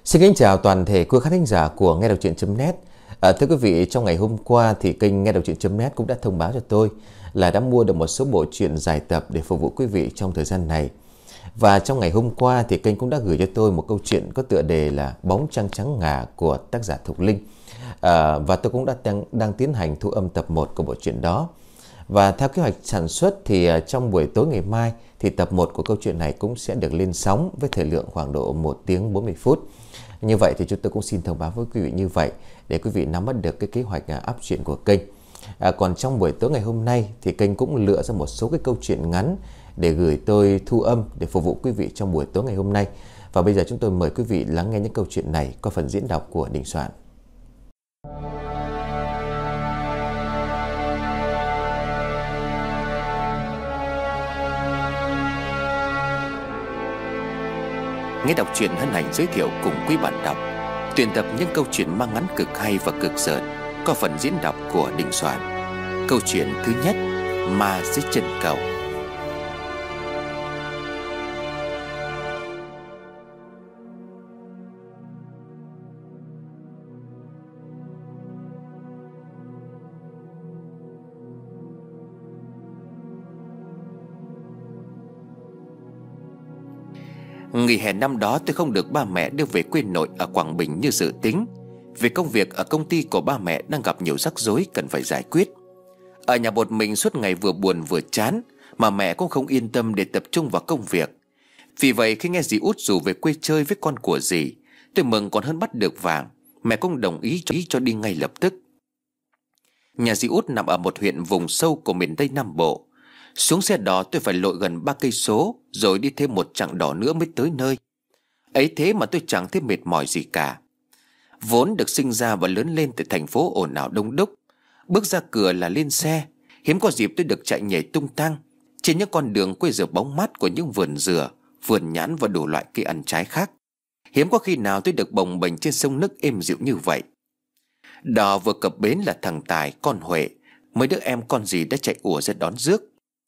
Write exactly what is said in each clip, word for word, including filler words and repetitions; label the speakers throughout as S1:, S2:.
S1: Xin kính chào toàn thể quý khán thính giả của nghe đọc truyện.net. À, thưa quý vị, trong ngày hôm qua thì kênh nghe đọc truyện.net cũng đã thông báo cho tôi là đã mua được một số bộ truyện dài tập để phục vụ quý vị trong thời gian này. Và trong ngày hôm qua thì kênh cũng đã gửi cho tôi một câu chuyện có tựa đề là Bóng Trăng Trắng Ngà của tác giả Thục Linh. À, và tôi cũng đã đang, đang tiến hành thu âm tập một của bộ truyện đó. Và theo kế hoạch sản xuất thì trong buổi tối ngày mai thì tập một của câu chuyện này cũng sẽ được lên sóng với thời lượng khoảng độ một tiếng bốn mươi phút. Như vậy thì chúng tôi cũng xin thông báo với quý vị như vậy để quý vị nắm bắt được cái kế hoạch áp truyện của kênh. À, còn trong buổi tối ngày hôm nay thì kênh cũng lựa ra một số cái câu chuyện ngắn để gửi tôi thu âm để phục vụ quý vị trong buổi tối ngày hôm nay. Và bây giờ chúng tôi mời quý vị lắng nghe những câu chuyện này qua phần diễn đọc của Đình Soạn. Nghe đọc truyện hân hạnh giới thiệu cùng quý bạn đọc tuyển tập những câu chuyện mang ngắn cực hay và cực dởn có phần diễn đọc của Đình Soạn. Câu chuyện thứ nhất, Ma Dưới Chân Cầu. Nghỉ hè năm đó tôi không được ba mẹ đưa về quê nội ở Quảng Bình như dự tính, vì công việc ở công ty của ba mẹ đang gặp nhiều rắc rối cần phải giải quyết. Ở nhà một mình suốt ngày vừa buồn vừa chán, mà mẹ cũng không yên tâm để tập trung vào công việc. Vì vậy khi nghe dì út rủ về quê chơi với con của dì, tôi mừng còn hơn bắt được vàng. Mẹ cũng đồng ý cho, ý cho đi ngay lập tức. Nhà dì út nằm ở một huyện vùng sâu của miền Tây Nam Bộ. Xuống xe đò tôi phải lội gần ba cây số, rồi đi thêm một chặng đò nữa mới tới nơi. Ấy thế mà tôi chẳng thấy mệt mỏi gì cả. Vốn được sinh ra và lớn lên tại thành phố ồn ào đông đúc, bước ra cửa là lên xe. Hiếm có dịp tôi được chạy nhảy tung tăng trên những con đường quê rửa bóng mát của những vườn dừa, vườn nhãn và đủ loại cây ăn trái khác. Hiếm có khi nào tôi được bồng bềnh trên sông nước êm dịu như vậy. Đò vừa cập bến là thằng Tài, con Huệ, mấy đứa em con dì đã chạy ùa ra đón rước.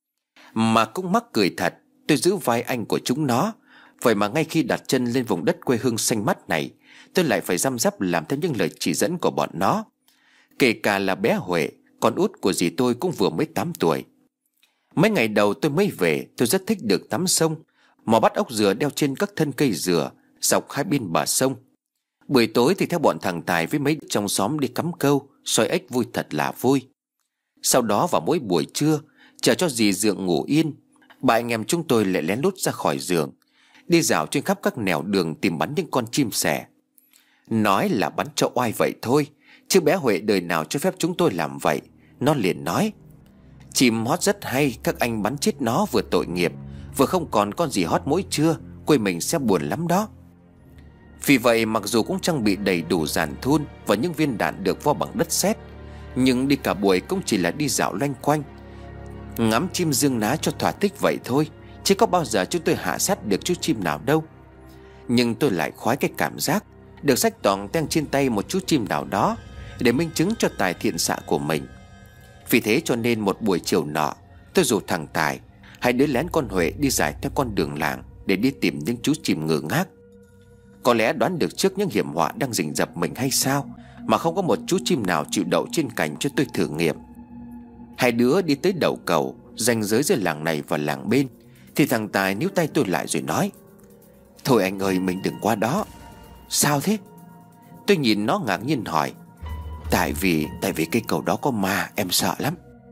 S1: Mà cũng mắc cười thật, tôi giữ vai anh của chúng nó. Vậy mà ngay khi đặt chân lên vùng đất quê hương xanh mát này, tôi lại phải răm rắp làm theo những lời chỉ dẫn của bọn nó. Kể cả là bé Huệ, con út của dì tôi cũng vừa mới tám tuổi. Mấy ngày đầu tôi mới về, tôi rất thích được tắm sông, mò bắt ốc dừa đeo trên các thân cây dừa dọc hai bên bờ sông. Buổi tối thì theo bọn thằng Tài với mấy trong xóm đi cắm câu, soi ếch vui thật là vui. Sau đó vào mỗi buổi trưa, chờ cho dì dượng ngủ yên, bà anh em chúng tôi lại lén lút ra khỏi giường, đi dạo trên khắp các nẻo đường tìm bắn những con chim sẻ. Nói là bắn cho oai vậy thôi, chứ bé Huệ đời nào cho phép chúng tôi làm vậy. Nó liền nói: chim hót rất hay, các anh bắn chết nó vừa tội nghiệp, vừa không còn con gì hót mỗi trưa, quê mình sẽ buồn lắm đó. Vì vậy mặc dù cũng trang bị đầy đủ dàn thun và những viên đạn được vo bằng đất sét, nhưng đi cả buổi cũng chỉ là đi dạo loanh quanh, ngắm chim dương ná cho thỏa thích vậy thôi, chứ có bao giờ chúng tôi hạ sát được chú chim nào đâu. Nhưng tôi lại khoái cái cảm giác được xách toàn teng trên tay một chú chim nào đó để minh chứng cho tài thiện xạ của mình. Vì thế cho nên một buổi chiều nọ, tôi rủ thằng Tài, hai đứa lén con Huệ đi dài theo con đường làng để đi tìm những chú chim ngơ ngác. Có lẽ đoán được trước những hiểm họa đang rình rập mình hay sao mà không có một chú chim nào chịu đậu trên cành cho tôi thử nghiệm. Hai đứa đi tới đầu cầu ranh giới giữa làng này và làng bên, thì thằng Tài níu tay tôi lại rồi nói: thôi anh ơi, mình đừng qua đó. Sao thế? Tôi nhìn nó ngạc nhiên hỏi: Tại vì Tại vì cây cầu đó có ma, em sợ lắm.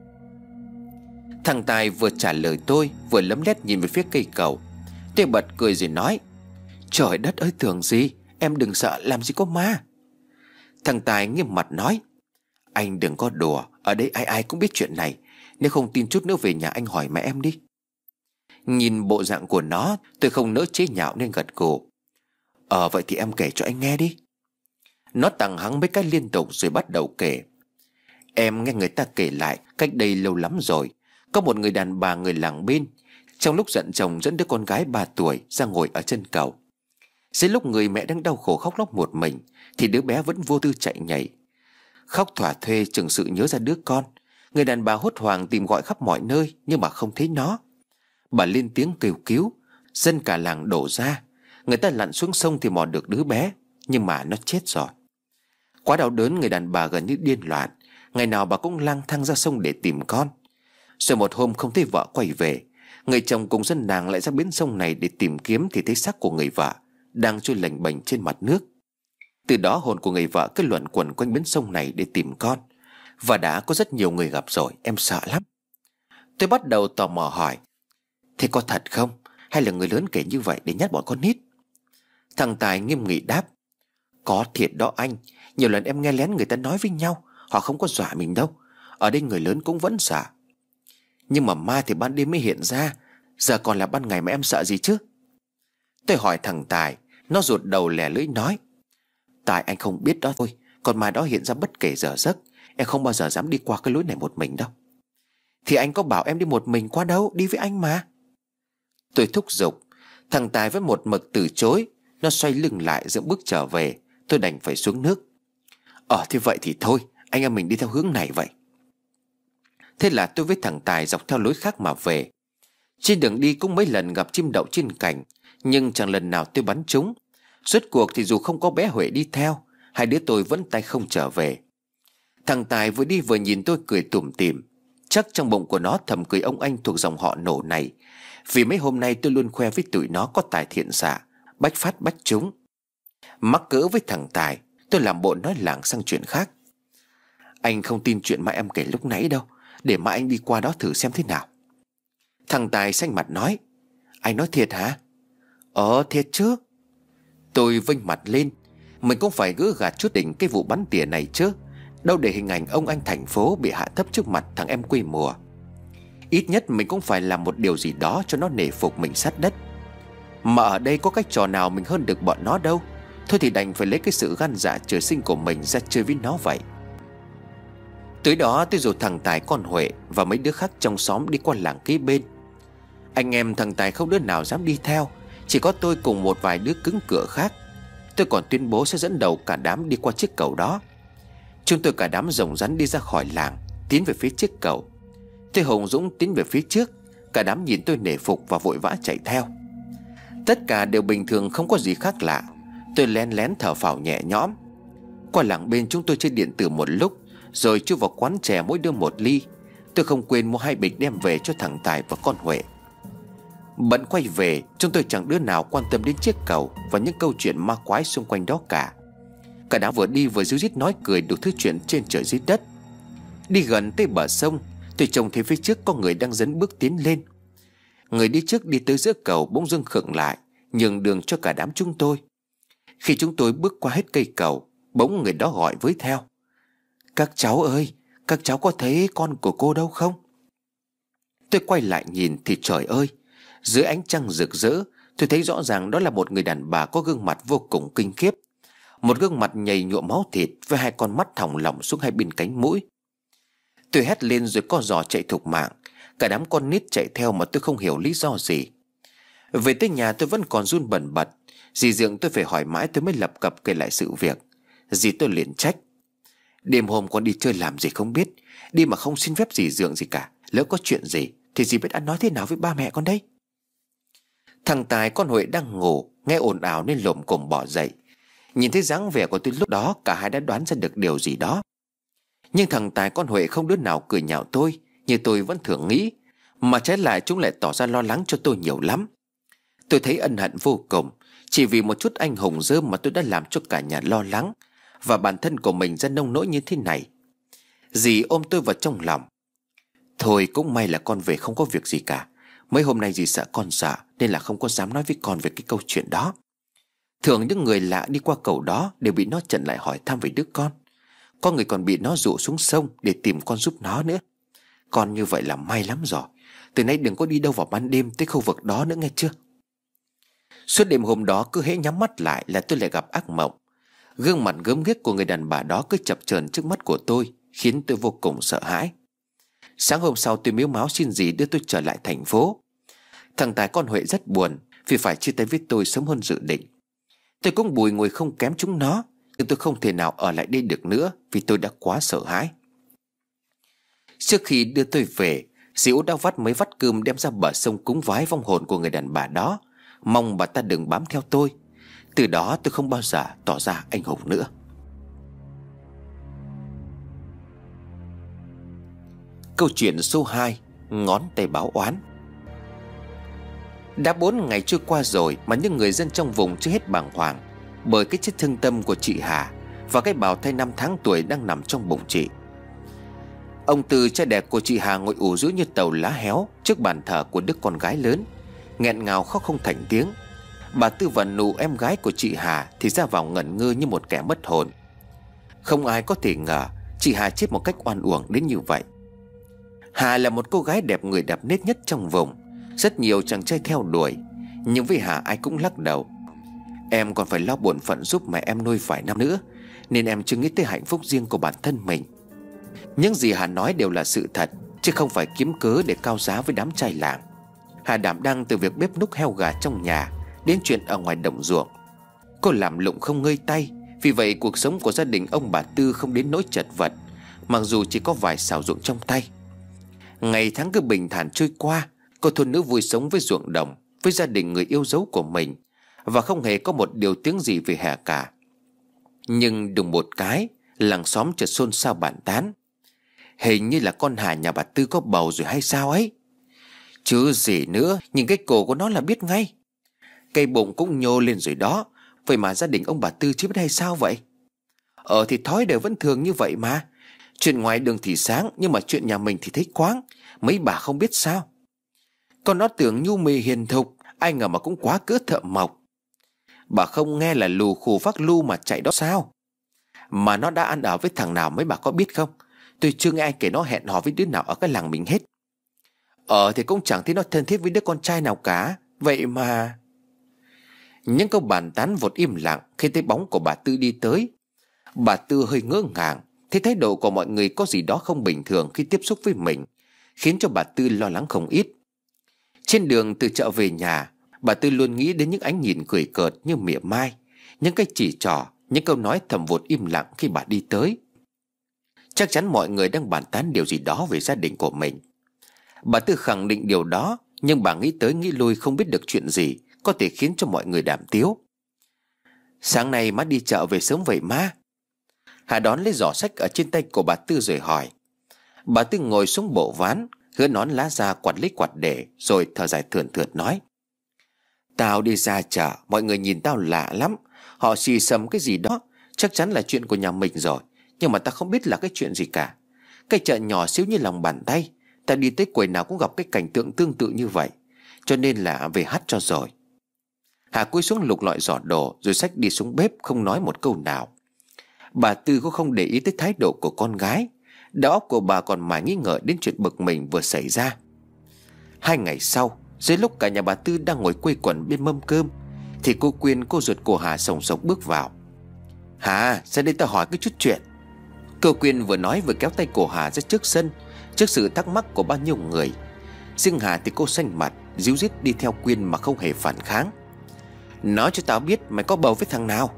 S1: Thằng Tài vừa trả lời tôi vừa lấm lét nhìn về phía cây cầu. Tôi bật cười rồi nói: trời đất ơi, tưởng gì, em đừng sợ, làm gì có ma. Thằng Tài nghiêm mặt nói: anh đừng có đùa, ở đây ai ai cũng biết chuyện này. Nếu không tin chút nữa về nhà anh hỏi mẹ em đi. Nhìn bộ dạng của nó, tôi không nỡ chế nhạo nên gật gù: Ờ vậy thì em kể cho anh nghe đi. Nó tằng hắng mấy cái liên tục rồi bắt đầu kể: em nghe người ta kể lại cách đây lâu lắm rồi, có một người đàn bà người làng bên, trong lúc giận chồng dẫn đứa con gái ba tuổi ra ngồi ở chân cầu. Dưới lúc người mẹ đang đau khổ khóc lóc một mình, thì đứa bé vẫn vô tư chạy nhảy. Khóc thỏa thuê chừng sự nhớ ra đứa con, người đàn bà hốt hoảng tìm gọi khắp mọi nơi nhưng mà không thấy nó. Bà lên tiếng kêu cứu, dân cả làng đổ ra. Người ta lặn xuống sông thì mò được đứa bé, Nhưng mà nó chết rồi. Quá đau đớn, người đàn bà gần như điên loạn. Ngày nào bà cũng lang thang ra sông để tìm con. Rồi một hôm không thấy vợ quay về, người chồng cùng dân làng lại ra bến sông này để tìm kiếm, thì thấy xác của người vợ đang trôi lềnh bềnh trên mặt nước. Từ đó hồn của người vợ cứ luẩn quẩn quanh bến sông này để tìm con. Và đã có rất nhiều người gặp rồi, em sợ lắm. Tôi bắt đầu tò mò hỏi: thế có thật không? Hay là người lớn kể như vậy để nhát bọn con nít? Thằng Tài nghiêm nghị đáp: có thiệt đó anh. Nhiều lần em nghe lén người ta nói với nhau. Họ không có dọa mình đâu. Ở đây người lớn cũng vẫn sợ. Nhưng mà ma thì ban đêm mới hiện ra, giờ còn là ban ngày mà em sợ gì chứ? Tôi hỏi thằng Tài. Nó rụt đầu lẻ lưỡi nói: Tài anh không biết đó thôi. Còn ma đó hiện ra bất kể giờ giấc. Em không bao giờ dám đi qua cái lối này một mình đâu. Thì anh có bảo em đi một mình qua đâu, đi với anh mà. Tôi thúc giục. Thằng Tài với một mực từ chối. Nó xoay lưng lại dựng bước trở về. Tôi đành phải xuống nước. Ờ thế vậy thì thôi, anh em mình đi theo hướng này vậy. Thế là tôi với thằng Tài dọc theo lối khác mà về. Trên đường đi cũng mấy lần gặp chim đậu trên cành, nhưng chẳng lần nào tôi bắn trúng. Rốt cuộc thì dù không có bé Huệ đi theo, hai đứa tôi vẫn tay không trở về. Thằng Tài vừa đi vừa nhìn tôi cười tủm tỉm. Chắc trong bụng của nó thầm cười ông anh thuộc dòng họ Nổ này, vì mấy hôm nay tôi luôn khoe với tụi nó có tài thiện xạ, bách phát bách trúng. Mắc cỡ với thằng Tài, tôi làm bộ nói lảng sang chuyện khác. Anh không tin chuyện mà em kể lúc nãy đâu. Để mà anh đi qua đó thử xem thế nào. Thằng Tài xanh mặt nói: anh nói thiệt hả? Ờ thiệt chứ. Tôi vênh mặt lên. Mình cũng phải gỡ gạt chút đỉnh cái vụ bắn tỉa này chứ. Đâu để hình ảnh ông anh thành phố bị hạ thấp trước mặt thằng em quê mùa. Ít nhất mình cũng phải làm một điều gì đó cho nó nể phục mình sát đất. Mà ở đây có cách trò nào mình hơn được bọn nó đâu. Thôi thì đành phải lấy cái sự gan dạ trời sinh của mình ra chơi với nó vậy. Tới đó tôi rủ thằng Tài, con Huệ và mấy đứa khác trong xóm đi qua làng kế bên. Anh em thằng Tài không đứa nào dám đi theo, chỉ có tôi cùng một vài đứa cứng cựa khác. Tôi còn tuyên bố sẽ dẫn đầu cả đám đi qua chiếc cầu đó. Chúng tôi cả đám rồng rắn đi ra khỏi làng, tiến về phía chiếc cầu. Tôi hùng dũng tiến về phía trước. Cả đám nhìn tôi nể phục và vội vã chạy theo. Tất cả đều bình thường, không có gì khác lạ. Tôi lén lén thở phào nhẹ nhõm. Qua làng bên chúng tôi chơi điện tử một lúc, rồi chui vào quán chè mỗi đứa một ly. Tôi không quên mua hai bịch đem về cho thằng Tài và con Huệ. Bận quay về, chúng tôi chẳng đứa nào quan tâm đến chiếc cầu và những câu chuyện ma quái xung quanh đó cả. Cả đám vừa đi vừa ríu rít nói cười đủ thứ chuyện trên trời dưới đất. Đi gần tới bờ sông, tôi trông thấy phía trước có người đang dấn bước tiến lên. Người đi trước đi tới giữa cầu bỗng dưng khựng lại, nhường đường cho cả đám chúng tôi. Khi chúng tôi bước qua hết cây cầu, bỗng người đó gọi với theo: các cháu ơi, các cháu có thấy con của cô đâu không? Tôi quay lại nhìn thì trời ơi, dưới ánh trăng rực rỡ, tôi thấy rõ ràng đó là một người đàn bà có gương mặt vô cùng kinh khiếp. Một gương mặt nhầy nhuộm máu thịt với hai con mắt thòng lọng xuống hai bên cánh mũi. Tôi hét lên rồi co giò chạy thục mạng. Cả đám con nít chạy theo mà tôi không hiểu lý do gì. Về tới nhà tôi vẫn còn run bần bật. Dì Dượng tôi phải hỏi mãi tôi mới lập cập kể lại sự việc. Dì tôi liền trách: đêm hôm con đi chơi làm gì không biết, đi mà không xin phép dì Dượng gì cả. Lỡ có chuyện gì thì dì biết ăn nói thế nào với ba mẹ con đây? Thằng Tài, con Huệ đang ngủ, nghe ồn ào nên lồm cồm bỏ dậy. Nhìn thấy dáng vẻ của tôi lúc đó, cả hai đã đoán ra được điều gì đó. Nhưng thằng Tài, con Huệ không đứa nào cười nhạo tôi như tôi vẫn thường nghĩ, mà trái lại chúng lại tỏ ra lo lắng cho tôi nhiều lắm. Tôi thấy ân hận vô cùng. Chỉ vì một chút anh hùng dơm mà tôi đã làm cho cả nhà lo lắng, và bản thân của mình ra nông nỗi như thế này. Dì ôm tôi vào trong lòng: thôi cũng may là con về không có việc gì cả. Mấy hôm nay dì sợ con sợ, nên là không có dám nói với con về cái câu chuyện đó. Thường những người lạ đi qua cầu đó đều bị nó chặn lại hỏi thăm về đứa con. Có người còn bị nó dụ xuống sông để tìm con giúp nó nữa. Con như vậy là may lắm rồi. Từ nay đừng có đi đâu vào ban đêm tới khu vực đó nữa, nghe chưa? Suốt đêm hôm đó cứ hễ nhắm mắt lại là tôi lại gặp ác mộng. Gương mặt gớm ghiếc của người đàn bà đó cứ chập chờn trước mắt của tôi, khiến tôi vô cùng sợ hãi. Sáng hôm sau tôi mếu máo xin dì đưa tôi trở lại thành phố. Thằng Tài, con Huệ rất buồn vì phải chia tay với tôi sớm hơn dự định. Tôi cũng bùi ngùi không kém chúng nó, nhưng tôi không thể nào ở lại đây được nữa vì tôi đã quá sợ hãi. Trước khi đưa tôi về, dì Út đã vắt mấy vắt cơm đem ra bờ sông cúng vái vong hồn của người đàn bà đó, mong bà ta đừng bám theo tôi. Từ đó tôi không bao giờ tỏ ra anh hùng nữa. Câu chuyện số hai: Ngón tay báo oán. Đã bốn ngày trôi qua rồi mà những người dân trong vùng chưa hết bàng hoàng bởi cái chết thương tâm của chị Hà và cái bào thai năm tháng tuổi đang nằm trong bụng chị. Ông Tư, cha đẻ của chị Hà, ngồi ủ rũ như tàu lá héo trước bàn thờ của đứa con gái lớn, nghẹn ngào khóc không thành tiếng. Bà Tư và Nụ, em gái của chị Hà, thì ra vào ngẩn ngơ như một kẻ mất hồn. Không ai có thể ngờ chị Hà chết một cách oan uổng đến như vậy. Hà là một cô gái đẹp người đẹp nết nhất trong vùng, rất nhiều chàng trai theo đuổi, nhưng với Hà ai cũng lắc đầu. Em còn phải lo bổn phận giúp mẹ em nuôi vài năm nữa, nên em chưa nghĩ tới hạnh phúc riêng của bản thân mình. Những gì Hà nói đều là sự thật, chứ không phải kiếm cớ để cao giá với đám trai làng. Hà đảm đang từ việc bếp núc heo gà trong nhà đến chuyện ở ngoài đồng ruộng. Cô làm lụng không ngơi tay, vì vậy cuộc sống của gia đình ông bà Tư không đến nỗi chật vật, mặc dù chỉ có vài sào ruộng trong tay. Ngày tháng cứ bình thản trôi qua. Cô thôn nữ vui sống với ruộng đồng, với gia đình người yêu dấu của mình, và không hề có một điều tiếng gì về Hà cả. Nhưng đùng một cái, làng xóm chợt xôn xao bàn tán. Hình như là con Hà nhà bà Tư có bầu rồi hay sao ấy. Chứ gì nữa, nhìn cái cổ của nó là biết ngay. Cây bụng cũng nhô lên rồi đó. Vậy mà gia đình ông bà Tư chứ biết hay sao vậy? Ờ thì thói đều vẫn thường như vậy mà. Chuyện ngoài đường thì sáng, nhưng mà chuyện nhà mình thì thấy quáng. Mấy bà không biết sao. Con nó tưởng nhu mì hiền thục, ai ngờ mà cũng quá cỡ thợ mộc. Bà không nghe là lù khù vác lu mà chạy đó sao? Mà nó đã ăn ở với thằng nào mấy bà có biết không? Tôi chưa nghe ai kể nó hẹn hò với đứa nào ở cái làng mình hết. Ờ thì cũng chẳng thấy nó thân thiết với đứa con trai nào cả. Vậy mà... Những câu bàn tán vụt im lặng khi thấy bóng của bà Tư đi tới. Bà Tư hơi ngỡ ngàng, thấy thái độ của mọi người có gì đó không bình thường khi tiếp xúc với mình, khiến cho bà Tư lo lắng không ít. Trên đường từ chợ về nhà, bà Tư luôn nghĩ đến những ánh nhìn cười cợt như mỉa mai, những cái chỉ trỏ, những câu nói thầm vụt im lặng khi bà đi tới. Chắc chắn mọi người đang bàn tán điều gì đó về gia đình của mình. Bà Tư khẳng định điều đó, nhưng bà nghĩ tới nghĩ lui không biết được chuyện gì có thể khiến cho mọi người đàm tiếu. Sáng nay má đi chợ về sớm vậy má? Hà đón lấy giỏ sách ở trên tay của bà Tư rồi hỏi. Bà Tư ngồi xuống bộ ván, gỡ nón lá ra quạt lấy quạt để, rồi thở dài thườn thượt nói. Tao đi ra chợ, mọi người nhìn tao lạ lắm. Họ xì xầm cái gì đó, chắc chắn là chuyện của nhà mình rồi, nhưng mà tao không biết là cái chuyện gì cả. Cái chợ nhỏ xíu như lòng bàn tay, ta đi tới quầy nào cũng gặp cái cảnh tượng tương tự như vậy, cho nên là về hắt cho rồi. Hà cúi xuống lục lọi giỏ đồ, rồi xách đi xuống bếp, không nói một câu nào. Bà Tư cũng không để ý tới thái độ của con gái. Đầu óc của bà còn mãi nghĩ ngợi đến chuyện bực mình vừa xảy ra. Hai ngày sau, dưới lúc cả nhà bà Tư đang ngồi quây quần bên mâm cơm, thì cô Quyên, cô ruột của Hà, sồng sộc bước vào. Hà, ra đây tao hỏi cái chút chuyện. Cô Quyên vừa nói vừa kéo tay của Hà ra trước sân, trước sự thắc mắc của bao nhiêu người. Riêng Hà thì cô xanh mặt, díu dít đi theo Quyên mà không hề phản kháng. Nói cho tao biết mày có bầu với thằng nào?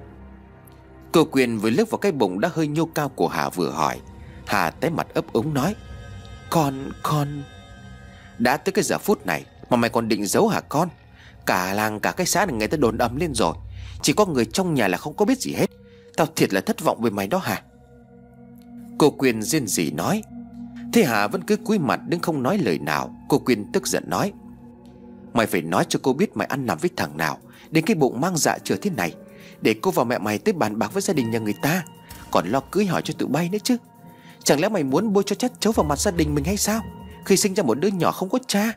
S1: Cô Quyên vừa liếc vào cái bụng đã hơi nhô cao của Hà vừa hỏi. Hà tái mặt ấp úng nói. Con, con... Đã tới cái giờ phút này mà mày còn định giấu hả con? Cả làng cả cái xã này người ta đồn ầm lên rồi, chỉ có người trong nhà là không có biết gì hết. Tao thiệt là thất vọng về mày đó Hà. Cô Quyên rên rỉ nói. Thế Hà vẫn cứ cúi mặt đứng không nói lời nào. Cô Quyên tức giận nói. Mày phải nói cho cô biết mày ăn nằm với thằng nào đến cái bụng mang dạ chửa thế này, để cô và mẹ mày tới bàn bạc với gia đình nhà người ta, còn lo cưới hỏi cho tụi bay nữa chứ. Chẳng lẽ mày muốn bôi cho chất chấu vào mặt gia đình mình hay sao, khi sinh ra một đứa nhỏ không có cha?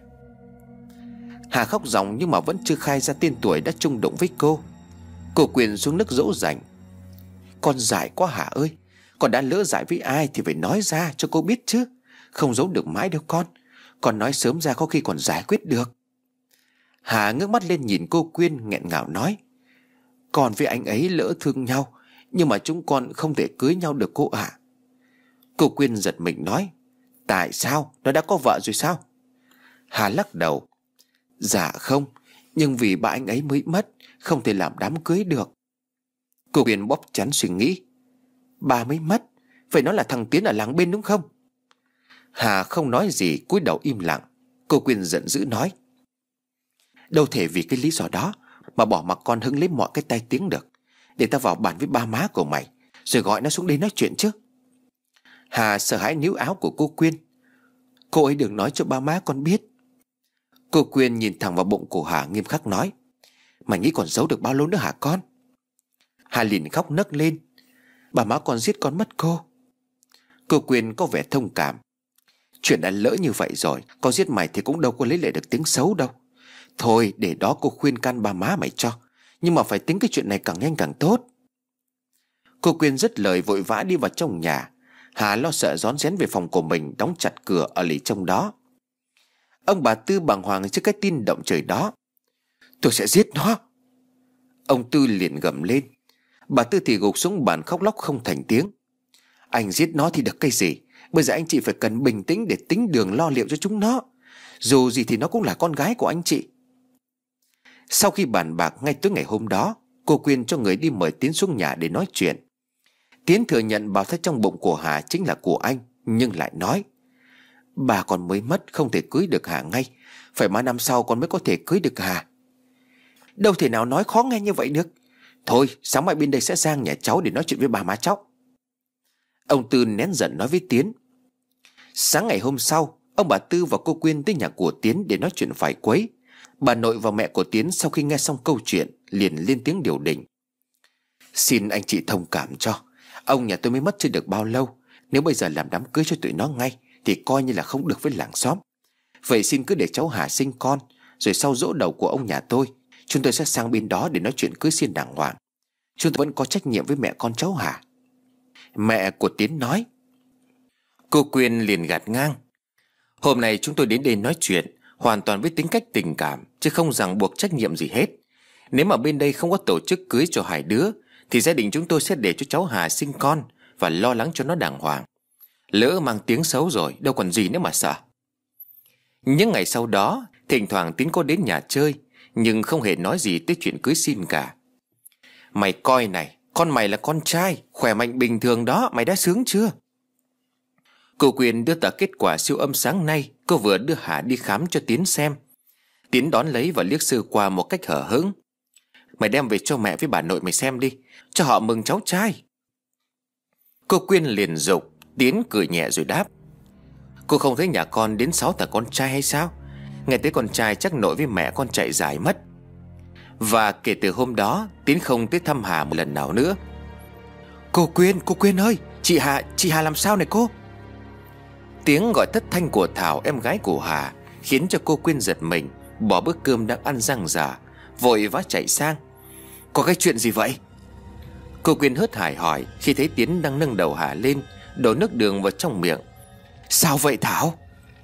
S1: Hà khóc ròng nhưng mà vẫn chưa khai ra tên tuổi đã chung đụng với cô. Cô Quyên xuống nước dỗ dành. Con dại quá Hà ơi, con đã lỡ dại với ai thì phải nói ra cho cô biết chứ, không giấu được mãi đâu con. Con nói sớm ra có khi còn giải quyết được. Hà ngước mắt lên nhìn cô Quyên, nghẹn ngào nói. Con với anh ấy lỡ thương nhau, nhưng mà chúng con không thể cưới nhau được cô ạ. Cô Quyên giật mình nói. Tại sao? Nó đã có vợ rồi sao? Hà lắc đầu. Dạ không, nhưng vì ba anh ấy mới mất, không thể làm đám cưới được. Cô Quyên bóp chán suy nghĩ. Ba mới mất, vậy nó là thằng Tiến ở làng bên đúng không? Hà không nói gì, cúi đầu im lặng. Cô Quyên giận dữ nói. Đâu thể vì cái lý do đó mà bỏ mặc con hứng lấy mọi cái tai tiếng được. Để ta vào bàn với ba má của mày, rồi gọi nó xuống đây nói chuyện chứ. Hà sợ hãi níu áo của cô Quyên. Cô ấy đừng nói cho ba má con biết. Cô Quyên nhìn thẳng vào bụng của Hà nghiêm khắc nói: Mày nghĩ còn giấu được bao lâu nữa hả con? Hà liền khóc nấc lên: Bà má con giết con mất cô. Cô Quyên có vẻ thông cảm: Chuyện đã lỡ như vậy rồi, con giết mày thì cũng đâu có lấy lại được tiếng xấu đâu. Thôi để đó cô khuyên can ba má mày cho, nhưng mà phải tính cái chuyện này càng nhanh càng tốt. Cô Quyên dứt lời vội vã đi vào trong nhà. Hà lo sợ rón rén về phòng của mình, đóng chặt cửa ở lì trong đó. Ông bà Tư bàng hoàng trước cái tin động trời đó. Tôi sẽ giết nó. Ông Tư liền gầm lên. Bà Tư thì gục xuống bàn khóc lóc không thành tiếng. Anh giết nó thì được cái gì? Bây giờ anh chị phải cần bình tĩnh để tính đường lo liệu cho chúng nó. Dù gì thì nó cũng là con gái của anh chị. Sau khi bàn bạc ngay tối ngày hôm đó, cô Quyên cho người đi mời Tiến xuống nhà để nói chuyện. Tiến thừa nhận bào thai trong bụng của Hà chính là của anh, nhưng lại nói: Bà còn mới mất, không thể cưới được Hà ngay. Phải mấy năm sau con mới có thể cưới được Hà. Đâu thể nào nói khó nghe như vậy được. Thôi sáng mai bên đây sẽ sang nhà cháu để nói chuyện với bà má cháu. Ông Tư nén giận nói với Tiến. Sáng ngày hôm sau, ông bà Tư và cô Quyên tới nhà của Tiến để nói chuyện phải quấy. Bà nội và mẹ của Tiến sau khi nghe xong câu chuyện liền lên tiếng điều đình. Xin anh chị thông cảm cho. Ông nhà tôi mới mất chưa được bao lâu. Nếu bây giờ làm đám cưới cho tụi nó ngay thì coi như là không được với làng xóm. Vậy xin cứ để cháu Hà sinh con, rồi sau giỗ đầu của ông nhà tôi, chúng tôi sẽ sang bên đó để nói chuyện cưới xin đàng hoàng. Chúng tôi vẫn có trách nhiệm với mẹ con cháu Hà. Mẹ của Tiến nói. Cô Quyên liền gạt ngang. Hôm nay chúng tôi đến đây nói chuyện hoàn toàn với tính cách tình cảm, chứ không ràng buộc trách nhiệm gì hết. Nếu mà bên đây không có tổ chức cưới cho hai đứa thì gia đình chúng tôi sẽ để cho cháu Hà sinh con và lo lắng cho nó đàng hoàng. Lỡ mang tiếng xấu rồi đâu còn gì nữa mà sợ. Những ngày sau đó, thỉnh thoảng Tiến có đến nhà chơi, nhưng không hề nói gì tới chuyện cưới xin cả. Mày coi này, con mày là con trai, khỏe mạnh bình thường đó, mày đã sướng chưa? Cô Quyên đưa tờ kết quả siêu âm sáng nay cô vừa đưa Hà đi khám cho Tiến xem. Tiến đón lấy và liếc sơ qua một cách hở hững. Mày đem về cho mẹ với bà nội mày xem đi, cho họ mừng cháu trai. Cô Quyên liền dục. Tiến cười nhẹ rồi đáp. Cô không thấy nhà con đến sáu thằng con trai hay sao? Nghe tới con trai chắc nội với mẹ con chạy dài mất. Và kể từ hôm đó Tiến không tới thăm Hà một lần nào nữa. Cô Quyên, cô Quyên ơi, chị Hà, chị Hà làm sao này cô? Tiếng gọi thất thanh của Thảo, em gái của Hà, khiến cho cô Quyên giật mình, bỏ bữa cơm đang ăn răng rả, vội vã chạy sang. Có cái chuyện gì vậy? Cô Quyên hớt hải hỏi khi thấy Tiến đang nâng đầu Hà lên, đổ nước đường vào trong miệng. Sao vậy Thảo?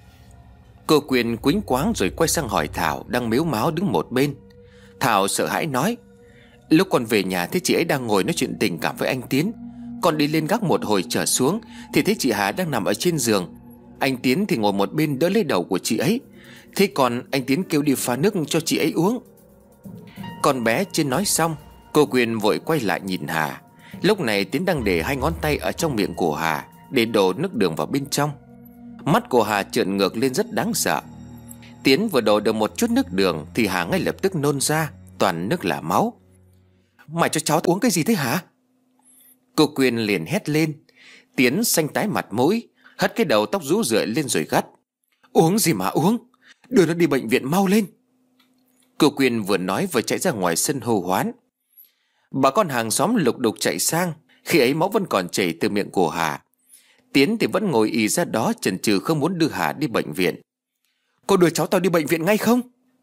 S1: Cô Quyên quýnh quáng rồi quay sang hỏi Thảo đang mếu máo đứng một bên. Thảo sợ hãi nói. Lúc con về nhà thấy chị ấy đang ngồi nói chuyện tình cảm với anh Tiến. Con đi lên gác một hồi trở xuống thì thấy chị Hà đang nằm ở trên giường. Anh Tiến thì ngồi một bên đỡ lấy đầu của chị ấy. Thế còn anh Tiến kêu đi pha nước cho chị ấy uống. Con bé chưa nói xong, cô Quyên vội quay lại nhìn Hà. Lúc này Tiến đang để hai ngón tay ở trong miệng của Hà để đổ nước đường vào bên trong. Mắt của Hà trợn ngược lên rất đáng sợ. Tiến vừa đổ được một chút nước đường thì Hà ngay lập tức nôn ra, toàn nước là máu. Mày cho cháu uống cái gì thế hả? Cô Quyên liền hét lên. Tiến xanh tái mặt mũi, hất cái đầu tóc rũ rượi lên rồi gắt. Uống gì mà uống, đưa nó đi bệnh viện mau lên. Cô Quyên vừa nói vừa chạy ra ngoài sân hô hoán. Bà con hàng xóm lục đục chạy sang. Khi ấy máu vẫn còn chảy từ miệng của Hà. Tiến thì vẫn ngồi ì ra đó chần chừ không muốn đưa Hà đi bệnh viện. Cô đưa cháu tao đi bệnh viện ngay không?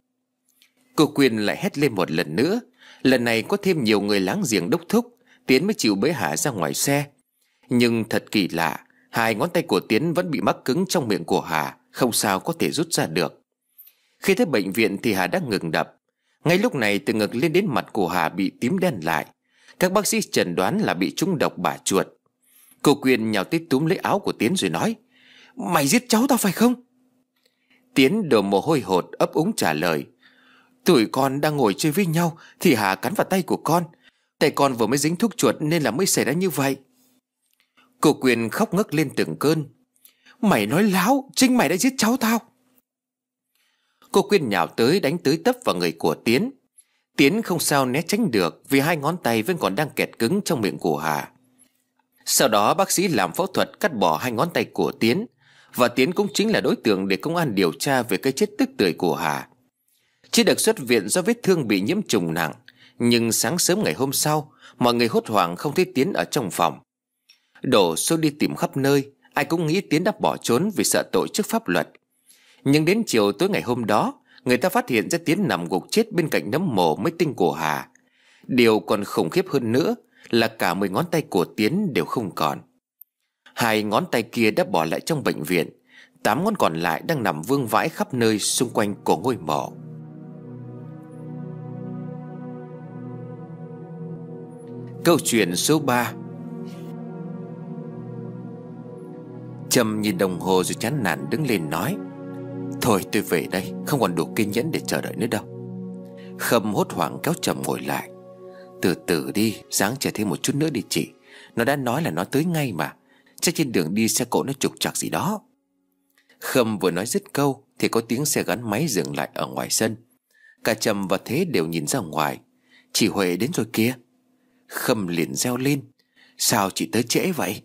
S1: Cô Quyên lại hét lên một lần nữa. Lần này có thêm nhiều người láng giềng đốc thúc, Tiến mới chịu bế Hà ra ngoài xe. Nhưng thật kỳ lạ, hai ngón tay của Tiến vẫn bị mắc cứng trong miệng của Hà, không sao có thể rút ra được. Khi tới bệnh viện thì Hà đã ngừng đập. Ngay lúc này từ ngực lên đến mặt của Hà bị tím đen lại. Các bác sĩ chẩn đoán là bị trúng độc bả chuột. Cô Quyên nhào tới túm lấy áo của Tiến rồi nói. Mày giết cháu tao phải không? Tiến đổ mồ hôi hột ấp úng trả lời. Tụi con đang ngồi chơi với nhau thì Hà cắn vào tay của con. Tay con vừa mới dính thuốc chuột nên là mới xảy ra như vậy. Cô Quyên khóc ngất lên từng cơn. Mày nói láo, chính mày đã giết cháu tao. Cô Quyên nhào tới đánh tới tấp vào người của Tiến. Tiến không sao né tránh được vì hai ngón tay vẫn còn đang kẹt cứng trong miệng của Hà. Sau đó bác sĩ làm phẫu thuật cắt bỏ hai ngón tay của Tiến. Và Tiến cũng chính là đối tượng để công an điều tra về cái chết tức tưởi của Hà. Chỉ được xuất viện do vết thương bị nhiễm trùng nặng. Nhưng sáng sớm ngày hôm sau, mọi người hốt hoảng không thấy Tiến ở trong phòng. Đổ xô đi tìm khắp nơi, ai cũng nghĩ Tiến đã bỏ trốn vì sợ tội trước pháp luật. Nhưng đến chiều tối ngày hôm đó, người ta phát hiện ra Tiến nằm gục chết bên cạnh nấm mồ mới tinh của Hà. Điều còn khủng khiếp hơn nữa là cả mười ngón tay của Tiến đều không còn. Hai ngón tay kia đã bỏ lại trong bệnh viện, tám ngón còn lại đang nằm vương vãi khắp nơi xung quanh của ngôi mộ. Câu chuyện số ba. Trâm nhìn đồng hồ rồi chán nản đứng lên nói: Thôi tôi về đây, không còn đủ kiên nhẫn để chờ đợi nữa đâu. Khâm hốt hoảng kéo Trâm ngồi lại: Từ từ đi, ráng chờ thêm một chút nữa đi chị. Nó đã nói là nó tới ngay mà. Chắc trên đường đi xe cộ nó trục trặc gì đó. Khâm vừa nói dứt câu thì có tiếng xe gắn máy dừng lại ở ngoài sân. Cả Trâm và Thế đều nhìn ra ngoài. Chị Huệ đến rồi kìa. Khâm liền reo lên: Sao chị tới trễ vậy?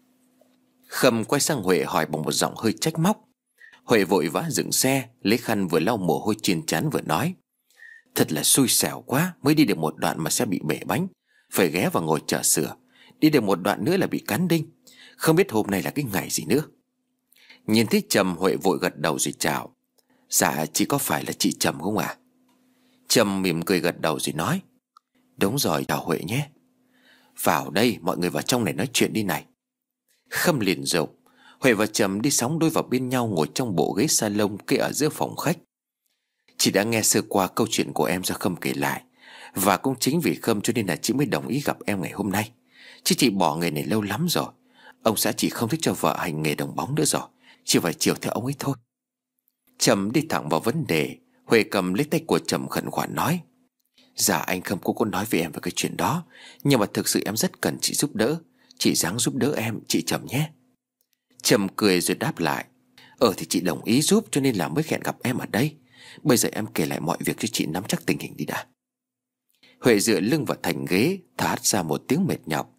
S1: Khâm quay sang Huệ hỏi bằng một giọng hơi trách móc. Huệ vội vã dừng xe, lấy khăn vừa lau mồ hôi trên trán vừa nói: Thật là xui xẻo quá, mới đi được một đoạn mà xe bị bể bánh, phải ghé vào ngồi chờ sửa. Đi được một đoạn nữa là bị cán đinh. Không biết hôm nay là cái ngày gì nữa. Nhìn thấy Trâm, Huệ vội gật đầu rồi chào: Dạ chị có phải là chị Trâm không ạ? À? Trâm mỉm cười gật đầu rồi nói: Đúng rồi, chào Huệ nhé. Vào đây, mọi người vào trong này nói chuyện đi này. Khâm liền dục. Huệ và Trâm đi sóng đôi vào bên nhau ngồi trong bộ ghế salon kê ở giữa phòng khách. Chị đã nghe sơ qua câu chuyện của em do Khâm kể lại. Và cũng chính vì Khâm cho nên là chị mới đồng ý gặp em ngày hôm nay. Chứ chị bỏ nghề này lâu lắm rồi. Ông xã chị không thích cho vợ hành nghề đồng bóng nữa rồi. Chỉ phải chiều theo ông ấy thôi. Trâm đi thẳng vào vấn đề. Huệ cầm lấy tay của Trâm khẩn khoản nói: Dạ anh Khâm cũng có nói với em về cái chuyện đó, nhưng mà thực sự em rất cần chị giúp đỡ. Chị ráng giúp đỡ em chị Trâm nhé. Trâm cười rồi đáp lại: Ờ thì chị đồng ý giúp cho nên là mới hẹn gặp em ở đây. Bây giờ em kể lại mọi việc cho chị nắm chắc tình hình đi đã. Huệ dựa lưng vào thành ghế, thở hắt ra một tiếng mệt nhọc.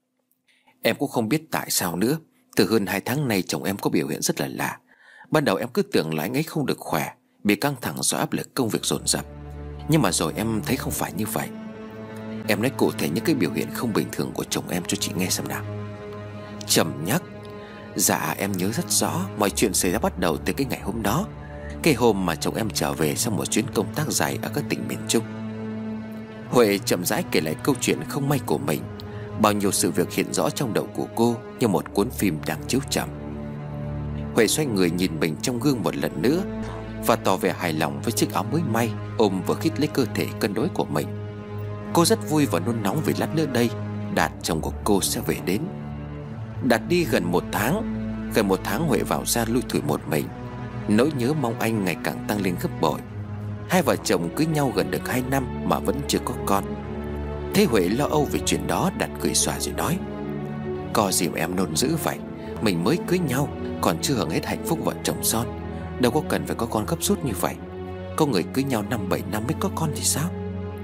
S1: Em cũng không biết tại sao nữa. Từ hơn hai tháng nay chồng em có biểu hiện rất là lạ. Ban đầu em cứ tưởng là anh ấy không được khỏe, bị căng thẳng do áp lực công việc dồn dập. Nhưng mà rồi em thấy không phải như vậy. Em nói cụ thể những cái biểu hiện không bình thường của chồng em cho chị nghe xem nào. Trầm nhắc: Dạ em nhớ rất rõ. Mọi chuyện xảy ra bắt đầu từ cái ngày hôm đó, cái hôm mà chồng em trở về sau một chuyến công tác dài ở các tỉnh miền Trung. Huệ chậm rãi kể lại câu chuyện không may của mình. Bao nhiêu sự việc hiện rõ trong đầu của cô như một cuốn phim đang chiếu chậm. Huệ xoay người nhìn mình trong gương một lần nữa và tỏ vẻ hài lòng với chiếc áo mới may ôm vừa khít lấy cơ thể cân đối của mình. Cô rất vui và nôn nóng vì lát nữa đây Đạt chồng của cô sẽ về đến. Đạt đi gần một tháng. Gần một tháng Huệ vào ra lui thủi một mình. Nỗi nhớ mong anh ngày càng tăng lên gấp bội. Hai vợ chồng cưới nhau gần được hai năm mà vẫn chưa có con. Thấy Huệ lo âu về chuyện đó, Đạt cười xòa rồi nói: Có gì mà em nôn dữ vậy. Mình mới cưới nhau, còn chưa hưởng hết hạnh phúc vợ chồng son. Đâu có cần phải có con gấp rút như vậy. Có người cưới nhau năm bảy năm mới có con thì sao?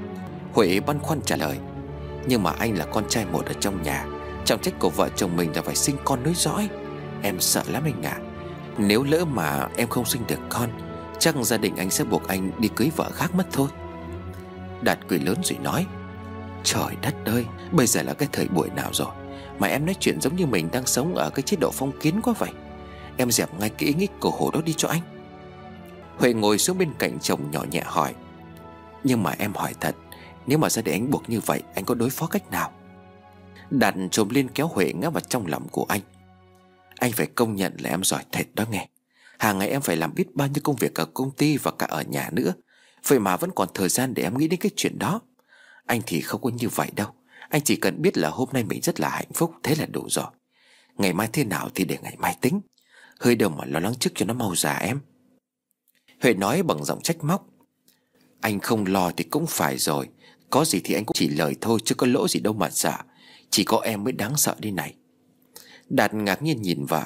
S1: Huệ băn khoăn trả lời: Nhưng mà anh là con trai một ở trong nhà, trọng trách của vợ chồng mình là phải sinh con nối dõi. Em sợ lắm anh ạ. Nếu lỡ mà em không sinh được con, chắc gia đình anh sẽ buộc anh đi cưới vợ khác mất thôi. Đạt cười lớn rồi nói: Trời đất ơi, bây giờ là cái thời buổi nào rồi mà em nói chuyện giống như mình đang sống ở cái chế độ phong kiến quá vậy. Em dẹp ngay cái ý nghĩ cổ hủ đó đi cho anh. Huệ ngồi xuống bên cạnh chồng nhỏ nhẹ hỏi: Nhưng mà em hỏi thật, nếu mà gia đình anh buộc như vậy, anh có đối phó cách nào? Đạt trồm lên kéo Huệ ngã vào trong lòng của anh. Anh phải công nhận là em giỏi thật đó nghe. Hàng ngày em phải làm biết bao nhiêu công việc ở công ty và cả ở nhà nữa. Vậy mà vẫn còn thời gian để em nghĩ đến cái chuyện đó. Anh thì không có như vậy đâu. Anh chỉ cần biết là hôm nay mình rất là hạnh phúc, thế là đủ rồi. Ngày mai thế nào thì để ngày mai tính. Hơi đâu mà lo lắng trước cho nó mau già em. Huệ nói bằng giọng trách móc: Anh không lo thì cũng phải rồi. Có gì thì anh cũng chỉ lời thôi chứ có lỗi gì đâu mà sợ. Chỉ có em mới đáng sợ đi này. Đạt ngạc nhiên nhìn vợ: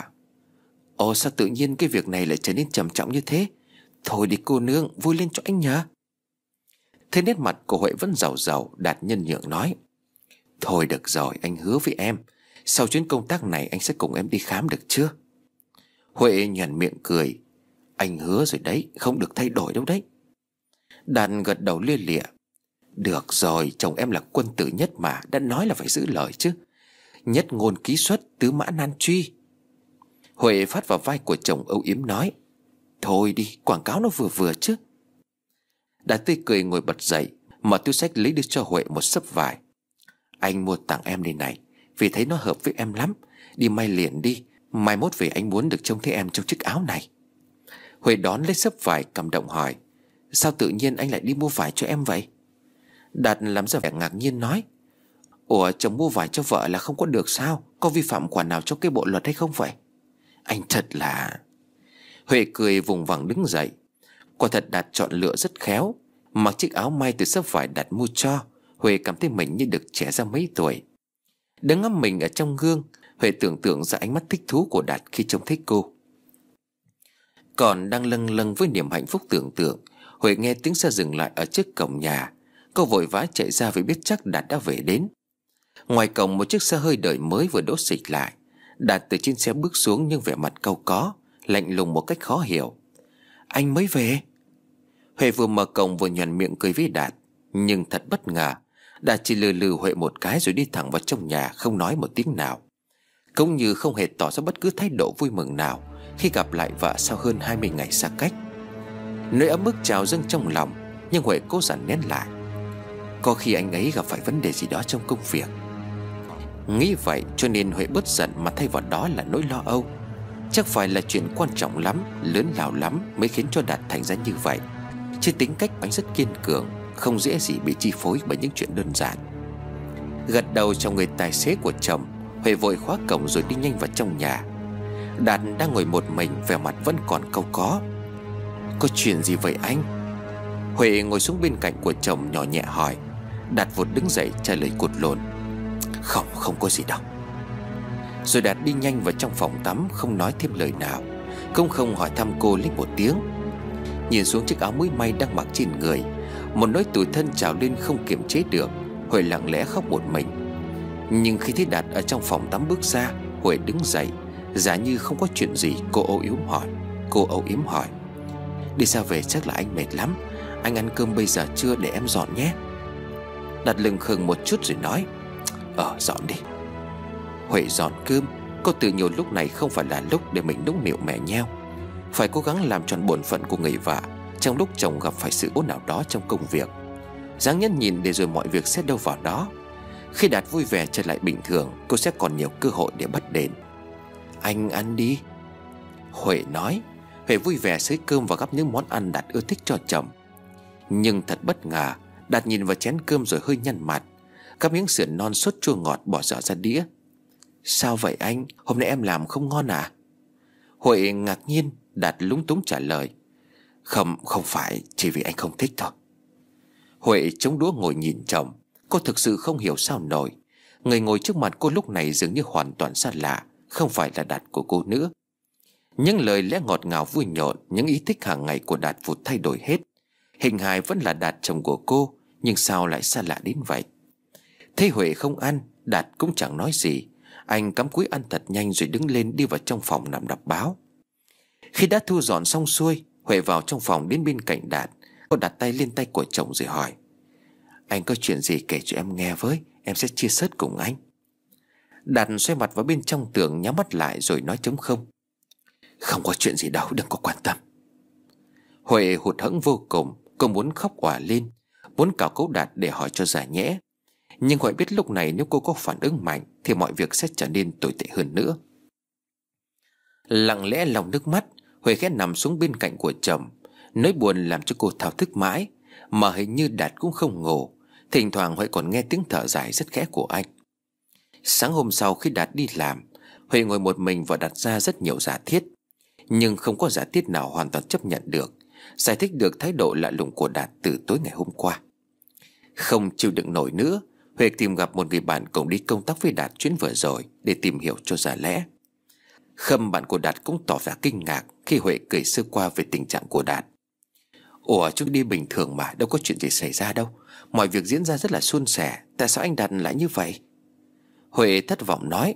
S1: Ồ sao tự nhiên cái việc này lại trở nên trầm trọng như thế? Thôi đi cô nương, vui lên cho anh nhờ. Thấy nét mặt của Huệ vẫn rầu rầu, Đạt nhân nhượng nói: Thôi được rồi, anh hứa với em, sau chuyến công tác này anh sẽ cùng em đi khám được chưa? Huệ nhoẻn miệng cười: Anh hứa rồi đấy, không được thay đổi đâu đấy. Đạt gật đầu lia lịa: Được rồi, chồng em là quân tử nhất mà, đã nói là phải giữ lời chứ. Nhất ngôn ký xuất, tứ mã nan truy. Huệ phát vào vai của chồng âu yếm nói: Thôi đi, quảng cáo nó vừa vừa chứ. Đạt tươi cười ngồi bật dậy, mở túi xách lấy đưa cho Huệ một xấp vải. Anh mua tặng em đây này, vì thấy nó hợp với em lắm. Đi may liền đi, mai mốt về anh muốn được trông thấy em trong chiếc áo này. Huệ đón lấy xấp vải cảm động hỏi: Sao tự nhiên anh lại đi mua vải cho em vậy? Đạt làm ra vẻ ngạc nhiên nói: Ủa, chồng mua vải cho vợ là không có được sao? Có vi phạm khoản nào trong cái bộ luật hay không vậy? Anh thật là... Huệ cười vùng vằng đứng dậy. Quả thật Đạt chọn lựa rất khéo. Mặc chiếc áo may từ xấp vải Đạt mua cho, Huệ cảm thấy mình như được trẻ ra mấy tuổi. Đứng ngắm mình ở trong gương, Huệ tưởng tượng ra ánh mắt thích thú của Đạt khi trông thấy cô. Còn đang lâng lâng với niềm hạnh phúc tưởng tượng, Huệ nghe tiếng xe dừng lại ở trước cổng nhà. Cô vội vã chạy ra vì biết chắc Đạt đã về đến. Ngoài cổng một chiếc xe hơi đời mới vừa đỗ xịch lại. Đạt từ trên xe bước xuống nhưng vẻ mặt cau có, lạnh lùng một cách khó hiểu. Anh mới về? Huệ vừa mở cổng vừa nhoẻn miệng cười với Đạt. Nhưng thật bất ngờ, Đạt chỉ lừ lừ Huệ một cái rồi đi thẳng vào trong nhà, không nói một tiếng nào, cũng như không hề tỏ ra bất cứ thái độ vui mừng nào khi gặp lại vợ sau hơn hai mươi ngày xa cách. Nỗi ấm ức trào dâng trong lòng, nhưng Huệ cố dằn nén lại. Có khi anh ấy gặp phải vấn đề gì đó trong công việc. Nghĩ vậy cho nên Huệ bớt giận, mà thay vào đó là nỗi lo âu. Chắc phải là chuyện quan trọng lắm, lớn lao lắm mới khiến cho Đạt thành ra như vậy. Chứ tính cách anh rất kiên cường, không dễ gì bị chi phối bởi những chuyện đơn giản. Gật đầu cho người tài xế của chồng, Huệ vội khóa cổng rồi đi nhanh vào trong nhà. Đạt đang ngồi một mình, vẻ mặt vẫn còn cau có. Có chuyện gì vậy anh? Huệ ngồi xuống bên cạnh của chồng nhỏ nhẹ hỏi. Đạt vụt đứng dậy trả lời cụt lồn: Không, không có gì đâu. Rồi Đạt đi nhanh vào trong phòng tắm, không nói thêm lời nào, cũng không hỏi thăm cô lấy một tiếng. Nhìn xuống chiếc áo mới may đang mặc trên người, một nỗi tủi thân trào lên không kiềm chế được. Huệ lặng lẽ khóc một mình. Nhưng khi thấy Đạt ở trong phòng tắm bước ra, Huệ đứng dậy, giả như không có chuyện gì. Cô âu yếm hỏi Cô âu yếm hỏi Đi sao về, chắc là anh mệt lắm. Anh ăn cơm bây giờ chưa, để em dọn nhé. Đạt lừng khừng một chút rồi nói: Ờ, dọn đi. Huệ dọn cơm. Cô tự nhủ lúc này không phải là lúc để mình nũng nịu mè nheo, phải cố gắng làm tròn bổn phận của người vợ trong lúc chồng gặp phải sự cố nào đó trong công việc. Dáng nhẫn nhìn để rồi mọi việc sẽ đâu vào đó. Khi Đạt vui vẻ trở lại bình thường, cô sẽ còn nhiều cơ hội để bắt đền. Anh ăn đi, Huệ nói. Huệ vui vẻ xới cơm và gắp những món ăn Đạt ưa thích cho chồng. Nhưng thật bất ngờ, Đạt nhìn vào chén cơm rồi hơi nhăn mặt, gắp miếng sườn non sốt chua ngọt bỏ dở ra đĩa. Sao vậy anh, hôm nay em làm không ngon à? Huệ ngạc nhiên. Đạt lúng túng trả lời: Không, không phải, chỉ vì anh không thích thôi. Huệ chống đũa ngồi nhìn chồng. Cô thực sự không hiểu sao nổi. Người ngồi trước mặt cô lúc này dường như hoàn toàn xa lạ, không phải là Đạt của cô nữa. Những lời lẽ ngọt ngào vui nhộn, những ý thích hàng ngày của Đạt vụt thay đổi hết. Hình hài vẫn là Đạt chồng của cô, nhưng sao lại xa lạ đến vậy? Thấy Huệ không ăn, Đạt cũng chẳng nói gì. Anh cắm cúi ăn thật nhanh rồi đứng lên đi vào trong phòng nằm đọc báo. Khi đã thu dọn xong xuôi, Huệ vào trong phòng đến bên cạnh Đạt. Cô đặt tay lên tay của chồng rồi hỏi: Anh có chuyện gì kể cho em nghe với, em sẽ chia sớt cùng anh. Đạt xoay mặt vào bên trong tường, nhắm mắt lại rồi nói trống không: Không có chuyện gì đâu, đừng có quan tâm. Huệ hụt hẫng vô cùng. Cô muốn khóc òa lên, muốn cào cấu Đạt để hỏi cho giải nhẽ. Nhưng Huệ biết lúc này nếu cô có phản ứng mạnh thì mọi việc sẽ trở nên tồi tệ hơn nữa. Lặng lẽ lòng nước mắt, Huệ khẽ nằm xuống bên cạnh của chồng. Nỗi buồn làm cho cô thao thức mãi, mà hình như Đạt cũng không ngủ. Thỉnh thoảng Huệ còn nghe tiếng thở dài rất khẽ của anh. Sáng hôm sau khi Đạt đi làm, Huệ ngồi một mình và đặt ra rất nhiều giả thiết. Nhưng không có giả thiết nào hoàn toàn chấp nhận được, giải thích được thái độ lạ lùng của Đạt từ tối ngày hôm qua. Không chịu đựng nổi nữa, Huệ tìm gặp một người bạn cùng đi công tác với Đạt chuyến vừa rồi để tìm hiểu cho ra lẽ. Khâm, bạn của Đạt, cũng tỏ vẻ kinh ngạc khi Huệ kể sơ qua về tình trạng của Đạt. Ủa chúng đi bình thường mà, đâu có chuyện gì xảy ra đâu. Mọi việc diễn ra rất là suôn sẻ. Tại sao anh Đạt lại như vậy? Huệ thất vọng nói.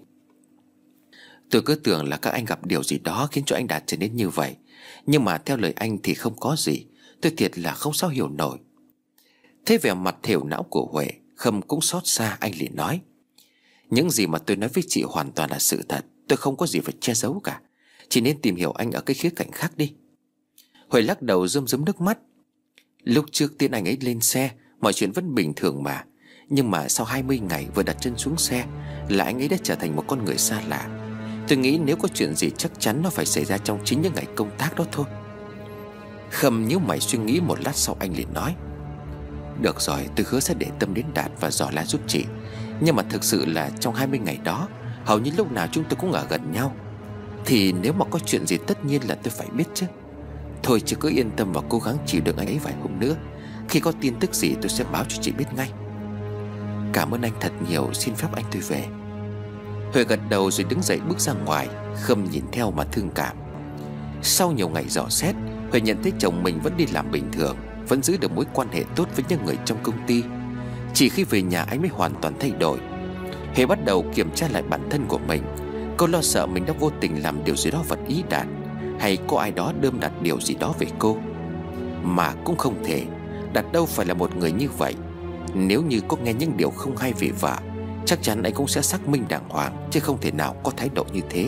S1: Tôi cứ tưởng là các anh gặp điều gì đó khiến cho anh Đạt trở nên như vậy. Nhưng mà theo lời anh thì không có gì. Tôi thiệt là không sao hiểu nổi. Thế vẻ mặt thều não của Huệ, Khâm cũng xót xa. Anh liền nói: những gì mà tôi nói với chị hoàn toàn là sự thật. Tôi không có gì phải che giấu cả. Chị nên tìm hiểu anh ở cái khía cạnh khác đi. Huệ lắc đầu rơm rớm nước mắt. Lúc trước tiên anh ấy lên xe, mọi chuyện vẫn bình thường mà. Nhưng mà sau hai mươi ngày vừa đặt chân xuống xe là anh ấy đã trở thành một con người xa lạ. Tôi nghĩ nếu có chuyện gì chắc chắn nó phải xảy ra trong chính những ngày công tác đó thôi. Khâm nhíu mày suy nghĩ một lát sau anh liền nói: được rồi, tôi hứa sẽ để tâm đến Đạt và dò la giúp chị. Nhưng mà thực sự là trong hai mươi ngày đó hầu như lúc nào chúng tôi cũng ở gần nhau. Thì nếu mà có chuyện gì tất nhiên là tôi phải biết chứ. Thôi chứ cứ yên tâm và cố gắng chịu đựng anh ấy vài hôm nữa. Khi có tin tức gì tôi sẽ báo cho chị biết ngay. Cảm ơn anh thật nhiều, xin phép anh tôi về. Huệ gật đầu rồi đứng dậy bước ra ngoài. Khâm nhìn theo mà thương cảm. Sau nhiều ngày dò xét, Huệ nhận thấy chồng mình vẫn đi làm bình thường, vẫn giữ được mối quan hệ tốt với những người trong công ty. Chỉ khi về nhà anh mới hoàn toàn thay đổi. Huệ bắt đầu kiểm tra lại bản thân của mình. Cô lo sợ mình đã vô tình làm điều gì đó vật ý Đạt, hay có ai đó đơm đặt điều gì đó về cô. Mà cũng không thể. Đạt đâu phải là một người như vậy. Nếu như có nghe những điều không hay về vợ, chắc chắn anh cũng sẽ xác minh đàng hoàng, chứ không thể nào có thái độ như thế.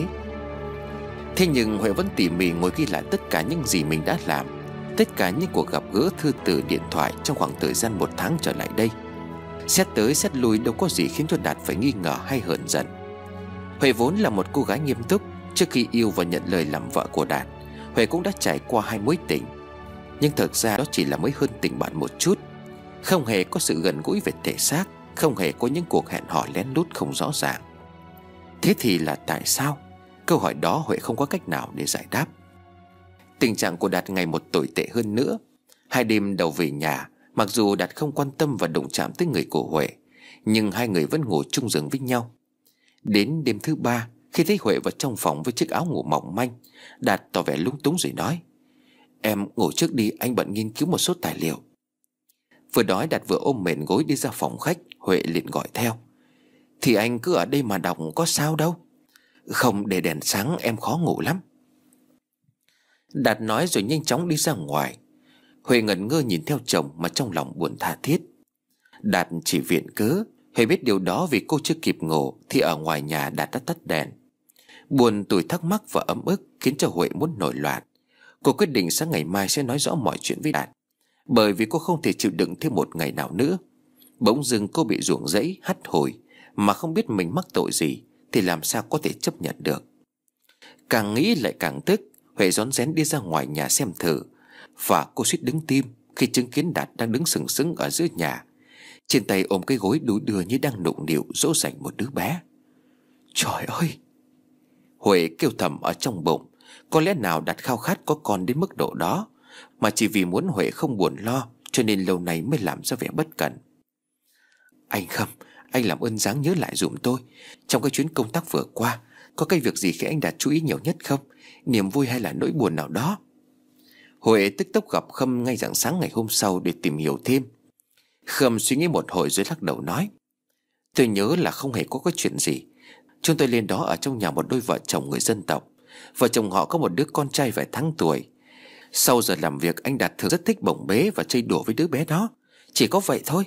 S1: Thế nhưng Huệ vẫn tỉ mỉ ngồi ghi lại tất cả những gì mình đã làm, tất cả những cuộc gặp gỡ, thư từ, điện thoại trong khoảng thời gian một tháng trở lại đây. Xét tới xét lui đâu có gì khiến cho Đạt phải nghi ngờ hay hờn giận. Huệ vốn là một cô gái nghiêm túc. Trước khi yêu và nhận lời làm vợ của Đạt, Huệ cũng đã trải qua hai mối tình. Nhưng thực ra đó chỉ là mới hơn tình bạn một chút. Không hề có sự gần gũi về thể xác, không hề có những cuộc hẹn hò lén lút không rõ ràng. Thế thì là tại sao? Câu hỏi đó Huệ không có cách nào để giải đáp. Tình trạng của Đạt ngày một tồi tệ hơn nữa. Hai đêm đầu về nhà, mặc dù Đạt không quan tâm và đụng chạm tới người của Huệ, nhưng hai người vẫn ngủ chung giường với nhau. Đến đêm thứ ba, khi thấy Huệ vào trong phòng với chiếc áo ngủ mỏng manh, Đạt tỏ vẻ lúng túng rồi nói: em ngủ trước đi, anh bận nghiên cứu một số tài liệu. Vừa nói Đạt vừa ôm mền gối đi ra phòng khách. Huệ liền gọi theo: thì anh cứ ở đây mà đọc có sao đâu. Không, để đèn sáng em khó ngủ lắm. Đạt nói rồi nhanh chóng đi ra ngoài. Huệ ngẩn ngơ nhìn theo chồng mà trong lòng buồn tha thiết. Đạt chỉ viện cớ. Huệ biết điều đó vì cô chưa kịp ngủ thì ở ngoài nhà Đạt đã tắt đèn. Buồn tủi thắc mắc và ấm ức khiến cho Huệ muốn nổi loạn. Cô quyết định sáng ngày mai sẽ nói rõ mọi chuyện với Đạt, bởi vì cô không thể chịu đựng thêm một ngày nào nữa. Bỗng dưng cô bị ruồng rẫy hắt hủi mà không biết mình mắc tội gì thì làm sao có thể chấp nhận được. Càng nghĩ lại càng tức. Huệ rón rén đi ra ngoài nhà xem thử, và cô suýt đứng tim khi chứng kiến Đạt đang đứng sừng sững ở giữa nhà, trên tay ôm cái gối đu đưa như đang nũng nịu dỗ dành một đứa bé. Trời ơi! Huệ kêu thầm ở trong bụng. Có lẽ nào Đạt khao khát có con đến mức độ đó, mà chỉ vì muốn Huệ không buồn lo cho nên lâu nay mới làm ra vẻ bất cẩn. Anh Khâm, anh làm ơn dáng nhớ lại dùm tôi, trong cái chuyến công tác vừa qua có cái việc gì khiến anh Đạt chú ý nhiều nhất không? Niềm vui hay là nỗi buồn nào đó? Huệ tức tốc gặp Khâm ngay rạng sáng ngày hôm sau để tìm hiểu thêm. Khâm suy nghĩ một hồi rồi lắc đầu nói: tôi nhớ là không hề có cái chuyện gì. Chúng tôi lên đó ở trong nhà một đôi vợ chồng người dân tộc. Vợ chồng họ có một đứa con trai vài tháng tuổi. Sau giờ làm việc anh Đạt thường rất thích bồng bế và chơi đùa với đứa bé đó. Chỉ có vậy thôi.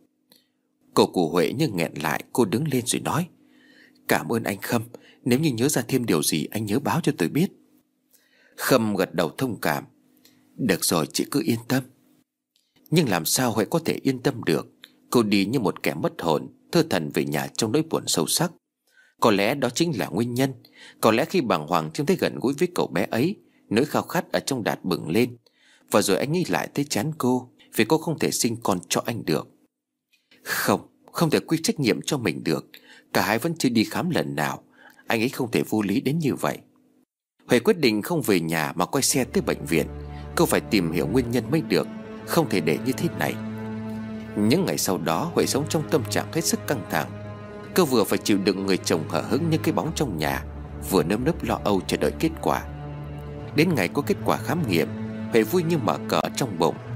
S1: Cô cụ Huệ như nghẹn lại. Cô đứng lên rồi nói: cảm ơn anh Khâm. Nếu như nhớ ra thêm điều gì anh nhớ báo cho tôi biết. Khâm gật đầu thông cảm. Được rồi, chị cứ yên tâm. Nhưng làm sao Huệ có thể yên tâm được? Cô đi như một kẻ mất hồn, thơ thẩn về nhà trong nỗi buồn sâu sắc. Có lẽ đó chính là nguyên nhân. Có lẽ khi bàng hoàng trông thấy gần gũi với cậu bé ấy, nỗi khao khát ở trong Đạt bừng lên. Và rồi anh nghĩ lại thấy chán cô, vì cô không thể sinh con cho anh được. Không, không thể quy trách nhiệm cho mình được. Cả hai vẫn chưa đi khám lần nào. Anh ấy không thể vô lý đến như vậy. Huệ quyết định không về nhà mà quay xe tới bệnh viện. Cô phải tìm hiểu nguyên nhân mới được. Không thể để như thế này. Những ngày sau đó Huệ sống trong tâm trạng hết sức căng thẳng. Cô vừa phải chịu đựng người chồng hờ hững như cái bóng trong nhà, vừa nơm nớp lo âu chờ đợi kết quả. Đến ngày có kết quả khám nghiệm, Huệ vui như mở cờ trong bụng.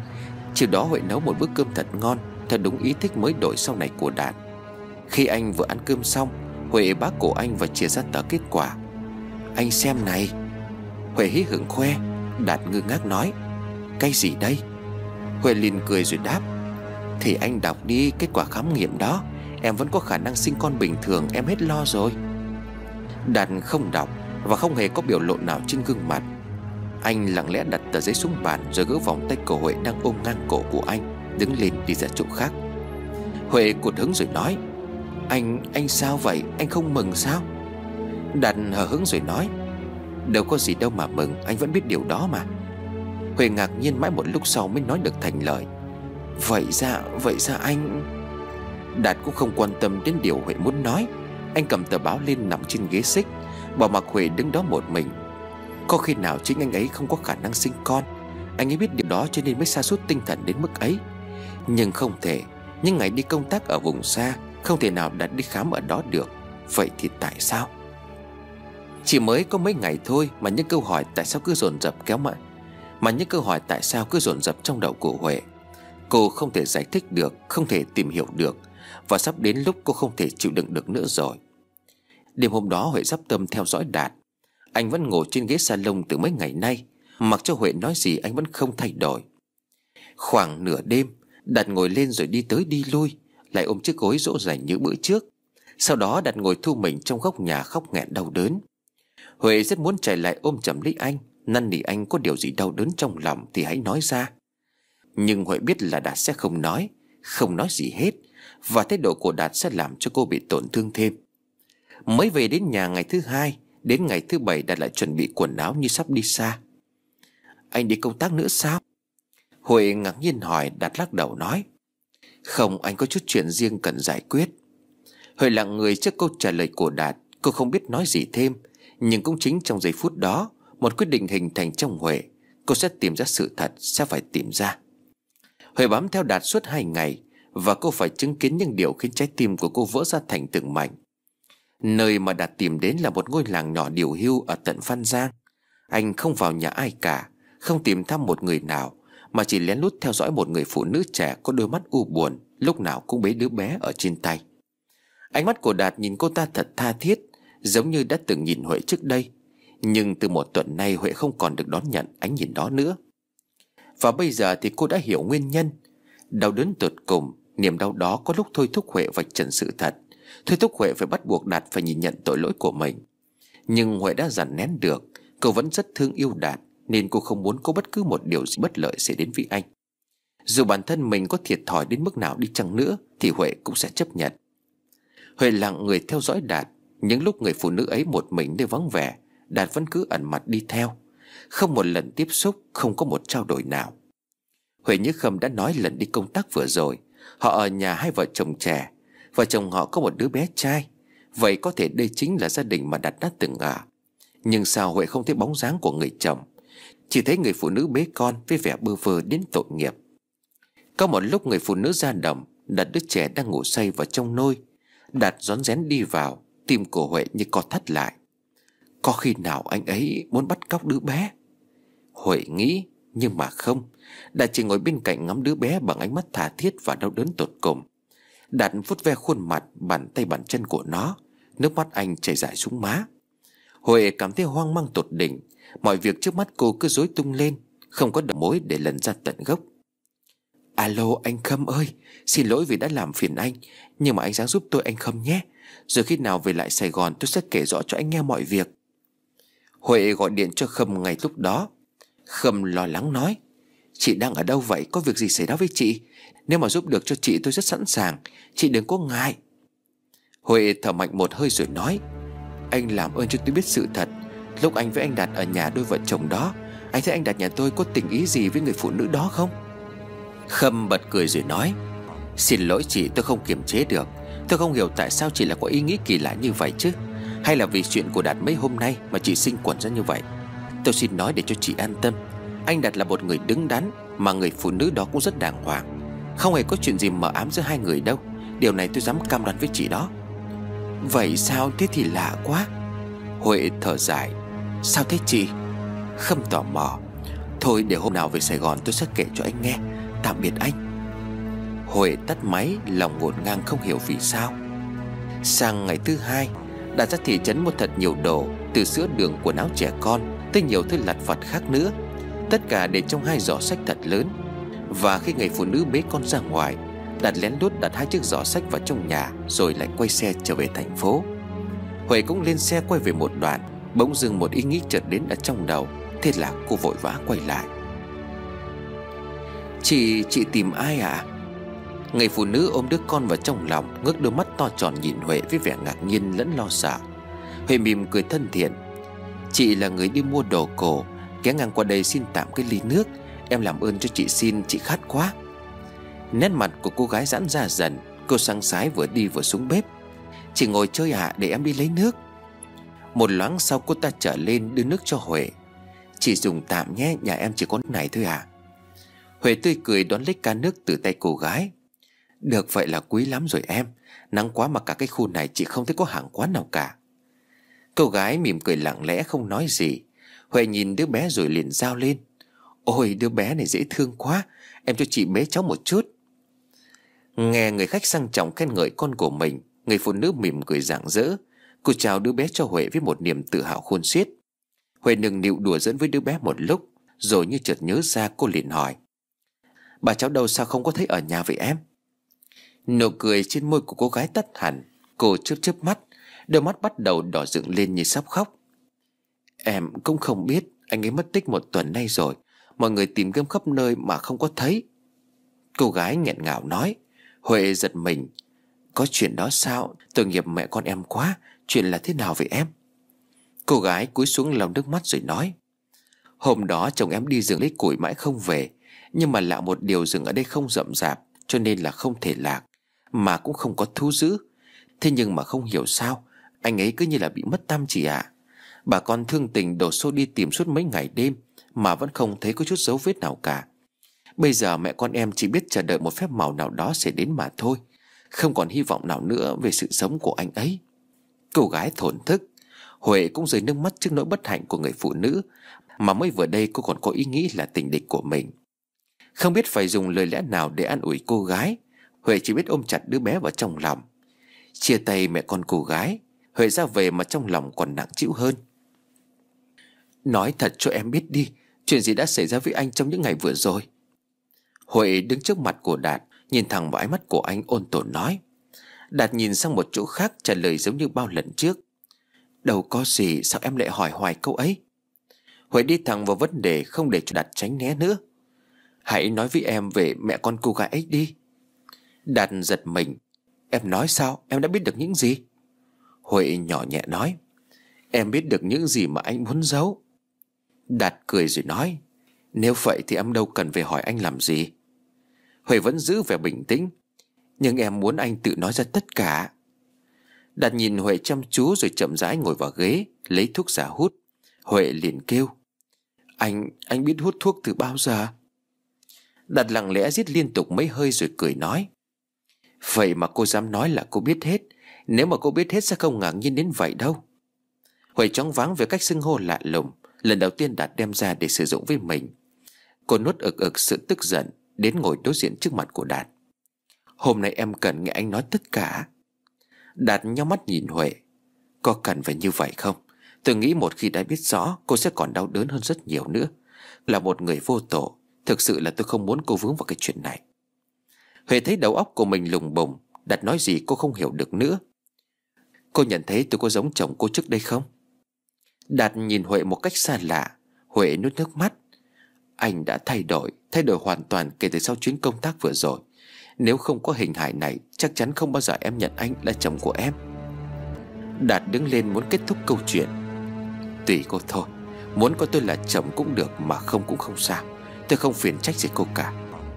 S1: Chiều đó Huệ nấu một bữa cơm thật ngon, theo đúng ý thích mới đổi sau này của Đạt. Khi anh vừa ăn cơm xong, Huệ bác cổ anh và chia ra tờ kết quả. Anh xem này. Huệ hí hửng khoe. Đạt ngơ ngác nói: Cái gì đây? Huệ liền cười rồi đáp: Thì anh đọc đi, kết quả khám nghiệm đó. Em vẫn có khả năng sinh con bình thường, em hết lo rồi. Đạt không đọc và không hề có biểu lộ nào trên gương mặt. Anh lặng lẽ đặt tờ giấy xuống bàn, rồi gỡ vòng tay của Huệ đang ôm ngang cổ của anh, đứng lên đi ra chỗ khác. Huệ cụt hứng rồi nói: Anh, anh sao vậy? Anh không mừng sao? Đạt hờ hững rồi nói: Đâu có gì đâu mà mừng, anh vẫn biết điều đó mà. Huệ ngạc nhiên mãi một lúc sau mới nói được thành lời: Vậy ra, vậy ra anh... Đạt cũng không quan tâm đến điều Huệ muốn nói. Anh cầm tờ báo lên nằm trên ghế xích, bỏ mặc Huệ đứng đó một mình. Có khi nào chính anh ấy không có khả năng sinh con? Anh ấy biết điều đó cho nên mới sa sút tinh thần đến mức ấy. Nhưng không thể, những ngày đi công tác ở vùng xa, không thể nào Đạt đi khám ở đó được. Vậy thì tại sao? Chỉ mới có mấy ngày thôi mà những câu hỏi tại sao cứ dồn dập kéo mãi Mà những câu hỏi tại sao cứ dồn dập trong đầu của Huệ. Cô không thể giải thích được, không thể tìm hiểu được, và sắp đến lúc cô không thể chịu đựng được nữa rồi. Đêm hôm đó Huệ dắp tâm theo dõi Đạt. Anh vẫn ngồi trên ghế salon từ mấy ngày nay, mặc cho Huệ nói gì anh vẫn không thay đổi. Khoảng nửa đêm, Đạt ngồi lên rồi đi tới đi lui, lại ôm chiếc gối dỗ dành như bữa trước. Sau đó Đạt ngồi thu mình trong góc nhà khóc nghẹn đau đớn. Huệ rất muốn chạy lại ôm chầm lấy anh, năn nỉ anh có điều gì đau đớn trong lòng thì hãy nói ra. Nhưng Huệ biết là Đạt sẽ không nói, không nói gì hết, và thái độ của Đạt sẽ làm cho cô bị tổn thương thêm. Mới về đến nhà ngày thứ hai, đến ngày thứ bảy Đạt lại chuẩn bị quần áo như sắp đi xa. Anh đi công tác nữa sao? Huệ ngạc nhiên hỏi. Đạt lắc đầu nói: Không, anh có chút chuyện riêng cần giải quyết. Huệ lặng người trước câu trả lời của Đạt. Cô không biết nói gì thêm. Nhưng cũng chính trong giây phút đó, một quyết định hình thành trong Huệ. Cô sẽ tìm ra sự thật, sẽ phải tìm ra. Huệ bám theo Đạt suốt hai ngày, và cô phải chứng kiến những điều khiến trái tim của cô vỡ ra thành từng mảnh. Nơi mà Đạt tìm đến là một ngôi làng nhỏ điều hưu ở tận Phan Giang. Anh không vào nhà ai cả, không tìm thăm một người nào, mà chỉ lén lút theo dõi một người phụ nữ trẻ có đôi mắt u buồn, lúc nào cũng bế đứa bé ở trên tay. Ánh mắt của Đạt nhìn cô ta thật tha thiết, giống như đã từng nhìn Huệ trước đây. Nhưng từ một tuần nay Huệ không còn được đón nhận ánh nhìn đó nữa. Và bây giờ thì cô đã hiểu nguyên nhân. Đau đớn tột cùng, niềm đau đó có lúc thôi thúc Huệ vạch trần sự thật, thôi thúc Huệ phải bắt buộc Đạt phải nhìn nhận tội lỗi của mình. Nhưng Huệ đã dằn nén được. Cô vẫn rất thương yêu Đạt, nên cô không muốn có bất cứ một điều gì bất lợi xảy đến với anh. Dù bản thân mình có thiệt thòi đến mức nào đi chăng nữa thì Huệ cũng sẽ chấp nhận. Huệ lặng người theo dõi Đạt. Những lúc người phụ nữ ấy một mình nơi vắng vẻ, Đạt vẫn cứ ẩn mặt đi theo. Không một lần tiếp xúc, không có một trao đổi nào. Huệ nhớ Khâm đã nói lần đi công tác vừa rồi, họ ở nhà hai vợ chồng trẻ. Vợ chồng họ có một đứa bé trai. Vậy có thể đây chính là gia đình mà Đạt đã từng ở. Nhưng sao Huệ không thấy bóng dáng của người chồng, chỉ thấy người phụ nữ bế con với vẻ bơ vơ đến tội nghiệp. Có một lúc người phụ nữ ra đồng, đặt đứa trẻ đang ngủ say vào trong nôi. Đạt rón rén đi vào, tim của Huệ như co thắt lại. Có khi nào anh ấy muốn bắt cóc đứa bé? Huệ nghĩ, nhưng mà không. Đạt chỉ ngồi bên cạnh ngắm đứa bé bằng ánh mắt tha thiết và đau đớn tột cùng. Đạt vuốt ve khuôn mặt, bàn tay bàn chân của nó. Nước mắt anh chảy dài xuống má. Huệ cảm thấy hoang mang tột đỉnh. Mọi việc trước mắt cô cứ rối tung lên, không có đầu mối để lần ra tận gốc. Alo anh Khâm ơi, xin lỗi vì đã làm phiền anh, nhưng mà anh ráng giúp tôi anh Khâm nhé. Rồi khi nào về lại Sài Gòn tôi sẽ kể rõ cho anh nghe mọi việc. Huệ gọi điện cho Khâm ngay lúc đó. Khâm lo lắng nói: Chị đang ở đâu vậy? Có việc gì xảy ra với chị? Nếu mà giúp được cho chị tôi rất sẵn sàng, chị đừng có ngại. Huệ thở mạnh một hơi rồi nói: Anh làm ơn cho tôi biết sự thật. Lúc anh với anh Đạt ở nhà đôi vợ chồng đó, anh thấy anh Đạt nhà tôi có tình ý gì với người phụ nữ đó không? Khâm bật cười rồi nói: Xin lỗi chị, tôi không kiềm chế được. Tôi không hiểu tại sao chị lại có ý nghĩ kỳ lạ như vậy chứ. Hay là vì chuyện của Đạt mấy hôm nay mà chị sinh quẩn ra như vậy? Tôi xin nói để cho chị an tâm. Anh Đạt là một người đứng đắn, mà người phụ nữ đó cũng rất đàng hoàng. Không hề có chuyện gì mờ ám giữa hai người đâu. Điều này tôi dám cam đoan với chị đó. Vậy sao? Thế thì lạ quá. Huệ thở dài: Sao thế chị? Khâm tò mò: Thôi để hôm nào về Sài Gòn tôi sẽ kể cho anh nghe. Tạm biệt anh. Huệ tắt máy, lòng ngổn ngang không hiểu vì sao. Sang ngày thứ hai, Đạt ra thị trấn mua thật nhiều đồ, từ sữa đường, quần áo trẻ con tới nhiều thứ lặt vặt khác nữa. Tất cả để trong hai giỏ sách thật lớn. Và khi người phụ nữ bế con ra ngoài, Đạt lén lút đặt hai chiếc giỏ sách vào trong nhà, rồi lại quay xe trở về thành phố. Huệ cũng lên xe quay về một đoạn, bỗng dưng một ý nghĩ chợt đến ở trong đầu. Thế là cô vội vã quay lại. Chị, chị tìm ai ạ? À? Người phụ nữ ôm đứa con vào trong lòng, ngước đôi mắt to tròn nhìn Huệ với vẻ ngạc nhiên lẫn lo sợ. Huệ mỉm cười thân thiện. Chị là người đi mua đồ cổ, ghé ngang qua đây xin tạm cái ly nước. Em làm ơn cho chị xin, chị khát quá. Nét mặt của cô gái giãn ra dần. Cô sang sái vừa đi vừa xuống bếp. Chị ngồi chơi ạ, à, để em đi lấy nước. Một loáng sau cô ta trở lên đưa nước cho Huệ. Chị dùng tạm nhé, nhà em chỉ có này thôi à. Huệ tươi cười đón lấy can nước từ tay cô gái. Được vậy là quý lắm rồi em. Nắng quá mà cả cái khu này chị không thấy có hàng quán nào cả. Cô gái mỉm cười lặng lẽ không nói gì. Huệ nhìn đứa bé rồi liền rao lên. Ôi đứa bé này dễ thương quá, em cho chị bế cháu một chút. Nghe người khách sang trọng khen ngợi con của mình, người phụ nữ mỉm cười rạng rỡ. Cô chào đứa bé cho Huệ với một niềm tự hào khôn xiết. Huệ nừng nịu đùa giỡn với đứa bé một lúc, rồi như chợt nhớ ra cô liền hỏi. Bà cháu đâu sao không có thấy ở nhà vậy em? Nụ cười trên môi của cô gái tắt hẳn. Cô chớp chớp mắt, đôi mắt bắt đầu đỏ dựng lên như sắp khóc. Em cũng không biết, anh ấy mất tích một tuần nay rồi. Mọi người tìm kiếm khắp nơi mà không có thấy. Cô gái nghẹn ngào nói. Huệ giật mình. Có chuyện đó sao? Tội nghiệp mẹ con em quá. Chuyện là thế nào vậy em? Cô gái cúi xuống lau nước mắt rồi nói. Hôm đó chồng em đi rừng lấy củi mãi không về. Nhưng mà lạ một điều, rừng ở đây không rậm rạp, cho nên là không thể lạc, mà cũng không có thú dữ. Thế nhưng mà không hiểu sao anh ấy cứ như là bị mất tăm chị ạ. à. Bà con thương tình đổ xô đi tìm suốt mấy ngày đêm mà vẫn không thấy có chút dấu vết nào cả. Bây giờ mẹ con em chỉ biết chờ đợi một phép màu nào đó sẽ đến mà thôi. Không còn hy vọng nào nữa về sự sống của anh ấy. Cô gái thổn thức. Huệ cũng rơi nước mắt trước nỗi bất hạnh của người phụ nữ mà mới vừa đây cô còn có ý nghĩ là tình địch của mình. Không biết phải dùng lời lẽ nào để an ủi cô gái, Huệ chỉ biết ôm chặt đứa bé vào trong lòng. Chia tay mẹ con cô gái, Huệ ra về mà trong lòng còn nặng trĩu hơn. Nói thật cho em biết đi, chuyện gì đã xảy ra với anh trong những ngày vừa rồi? Huệ đứng trước mặt của Đạt, nhìn thẳng vào ánh mắt của anh ôn tồn nói. Đạt nhìn sang một chỗ khác trả lời giống như bao lần trước. Đâu có gì, sao em lại hỏi hoài câu ấy? Huệ đi thẳng vào vấn đề, không để cho Đạt tránh né nữa. Hãy nói với em về mẹ con cô gái ấy đi. Đạt giật mình. Em nói sao? Em đã biết được những gì? Huệ nhỏ nhẹ nói. Em biết được những gì mà anh muốn giấu. Đạt cười rồi nói. Nếu vậy thì em đâu cần phải hỏi anh làm gì. Huệ vẫn giữ vẻ bình tĩnh. Nhưng em muốn anh tự nói ra tất cả. Đạt nhìn Huệ chăm chú rồi chậm rãi ngồi vào ghế, lấy thuốc giả hút. Huệ liền kêu. Anh, anh biết hút thuốc từ bao giờ? Đạt lặng lẽ rít liên tục mấy hơi rồi cười nói. Vậy mà cô dám nói là cô biết hết. Nếu mà cô biết hết sẽ không ngạc nhiên đến vậy đâu. Huệ choáng váng về cách xưng hô lạ lùng lần đầu tiên Đạt đem ra để sử dụng với mình. Cô nuốt ực ực sự tức giận, đến ngồi đối diện trước mặt của Đạt. Hôm nay em cần nghe anh nói tất cả. Đạt nhắm mắt nhìn Huệ. Có cần phải như vậy không? Tôi nghĩ một khi đã biết rõ, cô sẽ còn đau đớn hơn rất nhiều nữa. Là một người vô tội, thực sự là tôi không muốn cô vướng vào cái chuyện này. Huệ thấy đầu óc của mình lùng bùng. Đạt nói gì cô không hiểu được nữa. Cô nhận thấy tôi có giống chồng cô trước đây không? Đạt nhìn Huệ một cách xa lạ. Huệ nuốt nước mắt. Anh đã thay đổi, thay đổi hoàn toàn kể từ sau chuyến công tác vừa rồi. Nếu không có hình hài này, chắc chắn không bao giờ em nhận anh là chồng của em. Đạt đứng lên muốn kết thúc câu chuyện. Tùy cô thôi. Muốn có tôi là chồng cũng được, mà không cũng không sao. Tôi không phiền trách gì cô cả.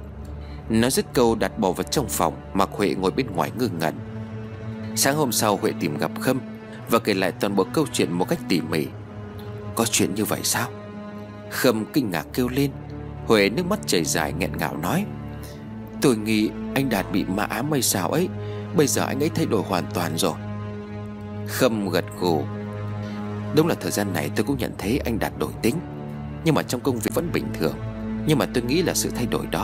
S1: Nói dứt câu, Đạt bỏ vào trong phòng, mặc Huệ ngồi bên ngoài ngơ ngẩn. Sáng hôm sau, Huệ tìm gặp Khâm và kể lại toàn bộ câu chuyện một cách tỉ mỉ. Có chuyện như vậy sao? Khâm kinh ngạc kêu lên. Huệ nước mắt chảy dài nghẹn ngào nói. Tôi nghĩ anh Đạt bị ma ám hay sao ấy. Bây giờ anh ấy thay đổi hoàn toàn rồi. Khâm gật gù. Đúng là thời gian này tôi cũng nhận thấy anh Đạt đổi tính, nhưng mà trong công việc vẫn bình thường. Nhưng mà tôi nghĩ là sự thay đổi đó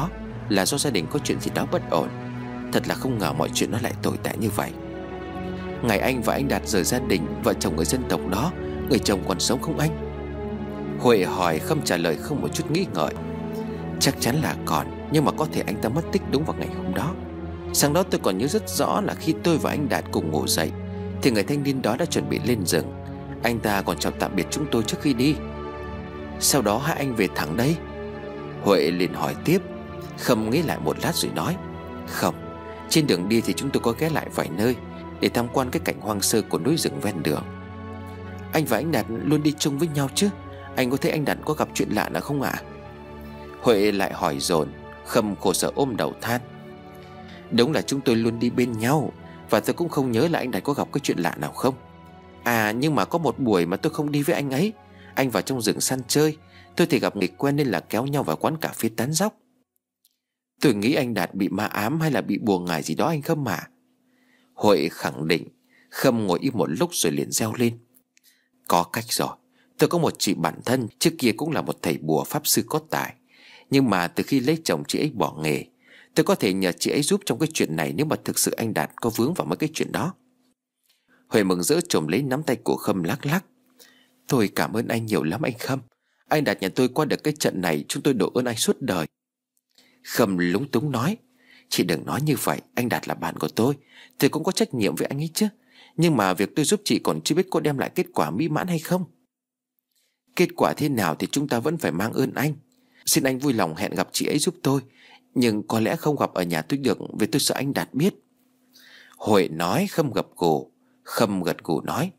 S1: là do gia đình có chuyện gì đó bất ổn. Thật là không ngờ mọi chuyện nó lại tồi tệ như vậy. Ngày anh và anh Đạt rời gia đình, vợ chồng người dân tộc đó, người chồng còn sống không anh? Huệ hỏi. Khâm trả lời không một chút nghĩ ngợi. Chắc chắn là còn, nhưng mà có thể anh ta mất tích đúng vào ngày hôm đó. Sáng đó tôi còn nhớ rất rõ là khi tôi và anh Đạt cùng ngủ dậy thì người thanh niên đó đã chuẩn bị lên rừng. Anh ta còn chào tạm biệt chúng tôi trước khi đi. Sau đó hai anh về thẳng đây? Huệ liền hỏi tiếp. Khâm nghĩ lại một lát rồi nói. Không, trên đường đi thì chúng tôi có ghé lại vài nơi để tham quan cái cảnh hoang sơ của núi rừng ven đường. Anh và anh Đạt luôn đi chung với nhau chứ? Anh có thấy anh Đạt có gặp chuyện lạ nào không ạ? À? Huệ lại hỏi dồn. Khâm khổ sở ôm đầu than. Đúng là chúng tôi luôn đi bên nhau, và tôi cũng không nhớ là anh Đạt có gặp cái chuyện lạ nào không. À, nhưng mà có một buổi mà tôi không đi với anh ấy. Anh vào trong rừng săn chơi, tôi thì gặp người quen nên là kéo nhau vào quán cà phê tán dóc. Tôi nghĩ anh Đạt bị ma ám hay là bị bùa ngải gì đó anh Khâm mà. Huệ khẳng định. Khâm ngồi im một lúc rồi liền reo lên. Có cách rồi. Tôi có một chị bạn thân, trước kia cũng là một thầy bùa pháp sư có tài. Nhưng mà từ khi lấy chồng chị ấy bỏ nghề. Tôi có thể nhờ chị ấy giúp trong cái chuyện này nếu mà thực sự anh Đạt có vướng vào mấy cái chuyện đó. Huệ mừng rỡ chồm lấy nắm tay của Khâm lắc lắc. Tôi cảm ơn anh nhiều lắm anh Khâm. Anh Đạt nhà tôi qua được cái trận này, chúng tôi độ ơn anh suốt đời. Khâm lúng túng nói. Chị đừng nói như vậy, anh Đạt là bạn của tôi, tôi cũng có trách nhiệm với anh ấy chứ. Nhưng mà việc tôi giúp chị còn chưa biết có đem lại kết quả mỹ mãn hay không. Kết quả thế nào thì chúng ta vẫn phải mang ơn anh. Xin anh vui lòng hẹn gặp chị ấy giúp tôi, nhưng có lẽ không gặp ở nhà tôi được, vì tôi sợ anh Đạt biết. Huệ nói. Khâm gật gù. Khâm gật gù nói.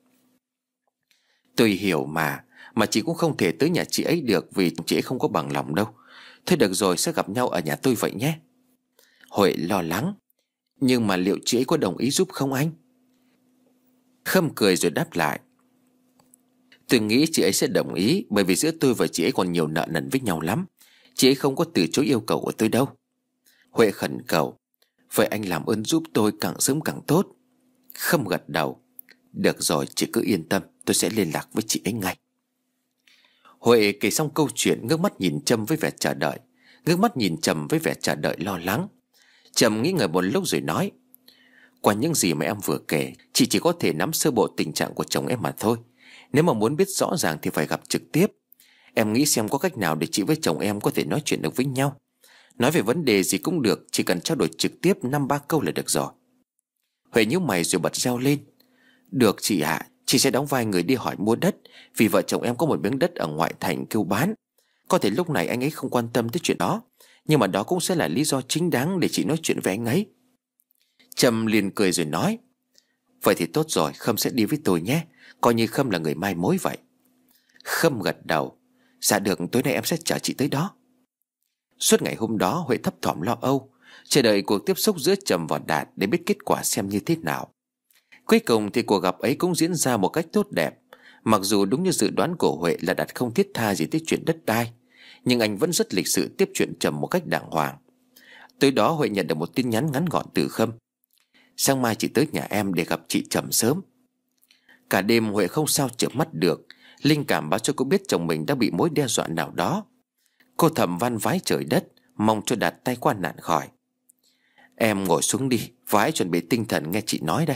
S1: Tôi hiểu mà Mà chị cũng không thể tới nhà chị ấy được, vì chị ấy không có bằng lòng đâu. Thôi được rồi, sẽ gặp nhau ở nhà tôi vậy nhé. Huệ lo lắng. Nhưng mà liệu chị ấy có đồng ý giúp không anh? Khâm cười rồi đáp lại. Tôi nghĩ chị ấy sẽ đồng ý, bởi vì giữa tôi và chị ấy còn nhiều nợ nần với nhau lắm. Chị ấy không có từ chối yêu cầu của tôi đâu. Huệ khẩn cầu. Vậy anh làm ơn giúp tôi, càng sớm càng tốt. Khâm gật đầu. Được rồi, chị cứ yên tâm, tôi sẽ liên lạc với chị ấy ngay. Huệ kể xong câu chuyện, ngước mắt nhìn Trâm với vẻ chờ đợi. Ngước mắt nhìn Trầm với vẻ chờ đợi lo lắng. Trầm nghĩ ngợi một lúc rồi nói. Qua những gì mà em vừa kể, chị chỉ có thể nắm sơ bộ tình trạng của chồng em mà thôi. Nếu mà muốn biết rõ ràng thì phải gặp trực tiếp. Em nghĩ xem có cách nào để chị với chồng em có thể nói chuyện được với nhau. Nói về vấn đề gì cũng được, chỉ cần trao đổi trực tiếp năm ba câu là được rồi. Huệ nhíu mày rồi bật reo lên. Được chị ạ, à, chị sẽ đóng vai người đi hỏi mua đất, vì vợ chồng em có một miếng đất ở ngoại thành kêu bán. Có thể lúc này anh ấy không quan tâm tới chuyện đó, nhưng mà đó cũng sẽ là lý do chính đáng để chị nói chuyện với anh ấy. Trầm liền cười rồi nói. Vậy thì tốt rồi, Khâm sẽ đi với tôi nhé. Coi như Khâm là người mai mối vậy. Khâm gật đầu. Dạ được, tối nay em sẽ chở chị tới đó. Suốt ngày hôm đó Huệ thấp thỏm lo âu, chờ đợi cuộc tiếp xúc giữa Trầm và Đạt để biết kết quả xem như thế nào. Cuối cùng thì cuộc gặp ấy cũng diễn ra một cách tốt đẹp. Mặc dù đúng như dự đoán của Huệ là Đạt không thiết tha gì tới chuyện đất đai, nhưng anh vẫn rất lịch sự tiếp chuyện Trầm một cách đàng hoàng. Tới đó Huệ nhận được một tin nhắn ngắn gọn từ Khâm. Sáng mai chị tới nhà em để gặp chị Trầm sớm. Cả đêm Huệ không sao chợp mắt được. Linh cảm báo cho cô biết chồng mình đã bị mối đe dọa nào đó. Cô thầm van vái trời đất, mong cho Đạt tay qua nạn khỏi. Em ngồi xuống đi, và hãy chuẩn bị tinh thần nghe chị nói đây.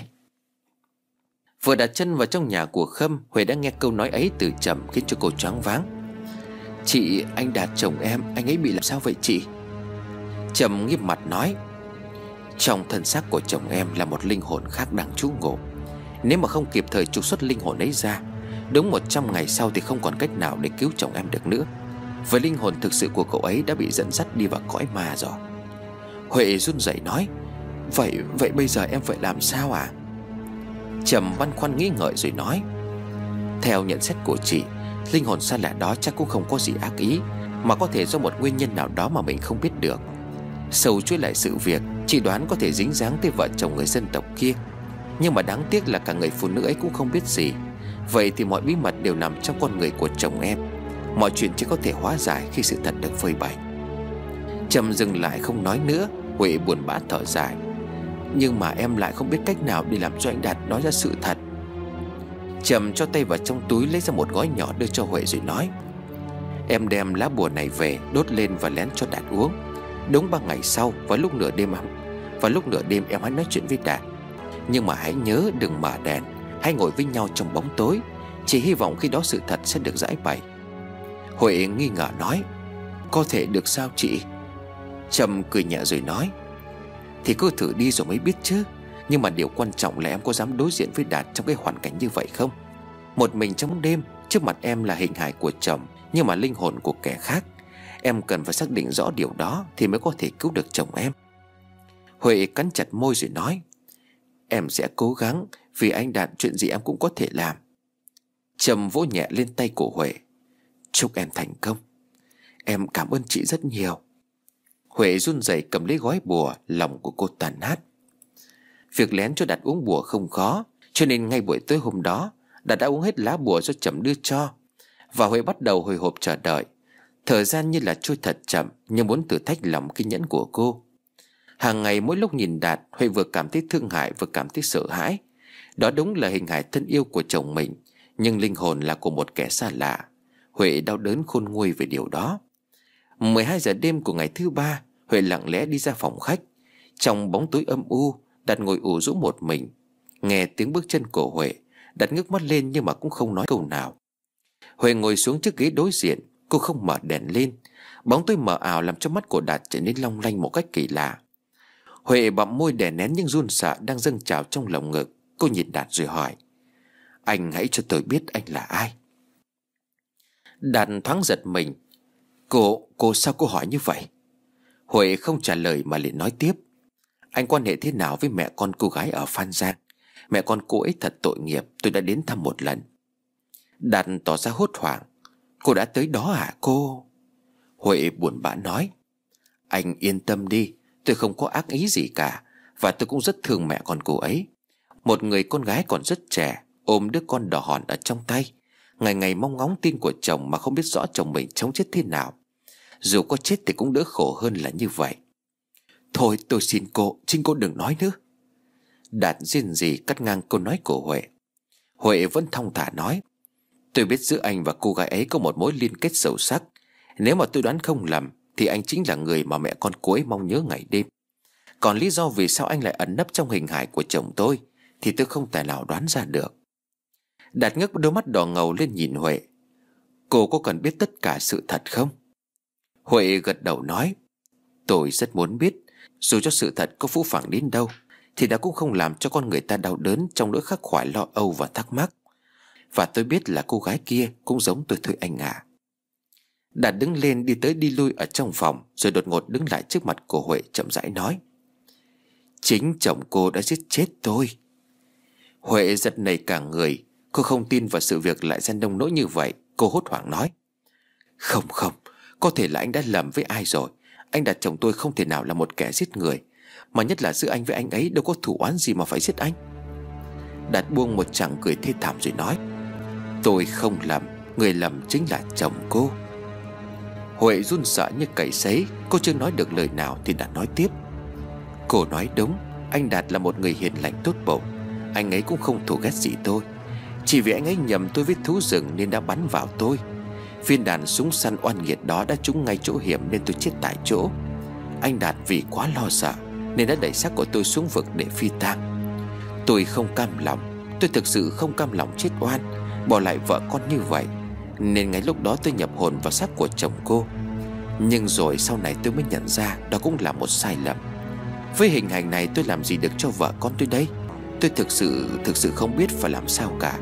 S1: Vừa đặt chân vào trong nhà của Khâm, Huệ đã nghe câu nói ấy từ Trầm khiến cho cô choáng váng. Chị, anh Đạt chồng em, anh ấy bị làm sao vậy chị? Trầm nghiêm mặt nói. Trong thân xác của chồng em là một linh hồn khác đang trú ngụ. Nếu mà không kịp thời trục xuất linh hồn ấy ra, đúng một trăm ngày sau thì không còn cách nào để cứu chồng em được nữa. Với linh hồn thực sự của cậu ấy đã bị dẫn dắt đi vào cõi ma rồi. Huệ run rẩy nói. Vậy, vậy bây giờ em phải làm sao à? Trầm băn khoăn nghĩ ngợi rồi nói. Theo nhận xét của chị, linh hồn xa lạ đó chắc cũng không có gì ác ý, mà có thể do một nguyên nhân nào đó mà mình không biết được. Sâu chuỗi lại sự việc, chị đoán có thể dính dáng tới vợ chồng người dân tộc kia. Nhưng mà đáng tiếc là cả người phụ nữ ấy cũng không biết gì. Vậy thì mọi bí mật đều nằm trong con người của chồng em. Mọi chuyện chỉ có thể hóa giải khi sự thật được phơi bày. Trầm dừng lại không nói nữa. Huệ buồn bã thở dài. Nhưng mà em lại không biết cách nào để làm cho anh Đạt nói ra sự thật. Trầm cho tay vào trong túi lấy ra một gói nhỏ đưa cho Huệ rồi nói. Em đem lá bùa này về, đốt lên và lén cho Đạt uống. Đúng ba ngày sau, vào lúc nửa đêm em Vào lúc nửa đêm em hãy nói chuyện với Đạt. Nhưng mà hãy nhớ đừng mở đèn, hãy ngồi với nhau trong bóng tối. Chỉ hy vọng khi đó sự thật sẽ được giải bày. Huệ nghi ngờ nói: Có thể được sao chị? Trầm cười nhẹ rồi nói: Thì cứ thử đi rồi mới biết chứ. Nhưng mà điều quan trọng là em có dám đối diện với Đạt trong cái hoàn cảnh như vậy không? Một mình trong đêm, trước mặt em là hình hài của chồng, nhưng mà linh hồn của kẻ khác. Em cần phải xác định rõ điều đó thì mới có thể cứu được chồng em. Huệ cắn chặt môi rồi nói: Em sẽ cố gắng, vì anh Đạt chuyện gì em cũng có thể làm. Trầm vỗ nhẹ lên tay của Huệ: Chúc em thành công. Em cảm ơn chị rất nhiều. Huệ run rẩy cầm lấy gói bùa, lòng của cô tàn nát. Việc lén cho Đạt uống bùa không khó, cho nên ngay buổi tối hôm đó Đạt đã uống hết lá bùa do Trầm đưa cho. Và Huệ bắt đầu hồi hộp chờ đợi. Thời gian như là trôi thật chậm, như muốn thử thách lòng kiên nhẫn của cô. Hàng ngày mỗi lúc nhìn Đạt, Huệ vừa cảm thấy thương hại vừa cảm thấy sợ hãi. Đó đúng là hình hài thân yêu của chồng mình, nhưng linh hồn là của một kẻ xa lạ. Huệ đau đớn khôn nguôi về điều đó. mười hai giờ đêm của ngày thứ ba, Huệ lặng lẽ đi ra phòng khách. Trong bóng tối âm u, Đạt ngồi ủ rũ một mình. Nghe tiếng bước chân của Huệ, Đạt ngước mắt lên nhưng mà cũng không nói câu nào. Huệ ngồi xuống chiếc ghế đối diện. Cô không mở đèn lên. Bóng tối mờ ảo làm cho mắt của Đạt trở nên long lanh một cách kỳ lạ. Huệ bặm môi đè nén những run sợ đang dâng trào trong lồng ngực. Cô nhìn Đạt rồi hỏi: Anh hãy cho tôi biết anh là ai. Đạt thoáng giật mình. Cô, cô sao cô hỏi như vậy? Huệ không trả lời mà liền nói tiếp: Anh quan hệ thế nào với mẹ con cô gái ở Phan Giang? Mẹ con cô ấy thật tội nghiệp, tôi đã đến thăm một lần. Đạt tỏ ra hốt hoảng: Cô đã tới đó à cô? Huệ buồn bã nói: Anh yên tâm đi, tôi không có ác ý gì cả. Và tôi cũng rất thương mẹ con cô ấy. Một người con gái còn rất trẻ, ôm đứa con đỏ hòn ở trong tay, ngày ngày mong ngóng tin của chồng mà không biết rõ chồng mình sống chết thế nào. Dù có chết thì cũng đỡ khổ hơn là như vậy. Thôi tôi xin cô, xin cô đừng nói nữa. Đạt rên rỉ cắt ngang câu nói của Huệ. Huệ vẫn thong thả nói: Tôi biết giữa anh và cô gái ấy có một mối liên kết sâu sắc. Nếu mà tôi đoán không lầm thì anh chính là người mà mẹ con cô ấy mong nhớ ngày đêm. Còn lý do vì sao anh lại ẩn nấp trong hình hài của chồng tôi thì tôi không thể nào đoán ra được. Đạt ngước đôi mắt đỏ ngầu lên nhìn Huệ: Cô có cần biết tất cả sự thật không? Huệ gật đầu nói: Tôi rất muốn biết. Dù cho sự thật có phũ phàng đến đâu thì đã cũng không làm cho con người ta đau đớn trong nỗi khắc khoải lo âu và thắc mắc. Và tôi biết là cô gái kia cũng giống tôi thôi anh ạ. Đạt đứng lên đi tới đi lui ở trong phòng, rồi đột ngột đứng lại trước mặt của Huệ chậm rãi nói: Chính chồng cô đã giết chết tôi. Huệ giật nảy cả người. Cô không tin vào sự việc lại ra nông nỗi như vậy. Cô hốt hoảng nói: Không không, có thể là anh đã lầm với ai rồi. Anh Đạt chồng tôi không thể nào là một kẻ giết người. Mà nhất là giữa anh với anh ấy đâu có thù oán gì mà phải giết anh. Đạt buông một tràng cười thê thảm rồi nói: Tôi không lầm, người lầm chính là chồng cô. Huệ run sợ như cầy sấy. Cô chưa nói được lời nào thì đã nói tiếp: Cô nói đúng, anh Đạt là một người hiền lành tốt bụng. Anh ấy cũng không thù ghét gì tôi. Chỉ vì anh ấy nhầm tôi với thú rừng nên đã bắn vào tôi. Viên đạn súng săn oan nghiệt đó đã trúng ngay chỗ hiểm nên tôi chết tại chỗ. Anh Đạt vì quá lo sợ nên đã đẩy xác của tôi xuống vực để phi tang. Tôi không cam lòng, tôi thực sự không cam lòng chết oan, bỏ lại vợ con như vậy. Nên ngay lúc đó tôi nhập hồn vào xác của chồng cô. Nhưng rồi sau này tôi mới nhận ra đó cũng là một sai lầm. Với hình ảnh này tôi làm gì được cho vợ con tôi đây? Tôi thực sự, thực sự không biết phải làm sao cả.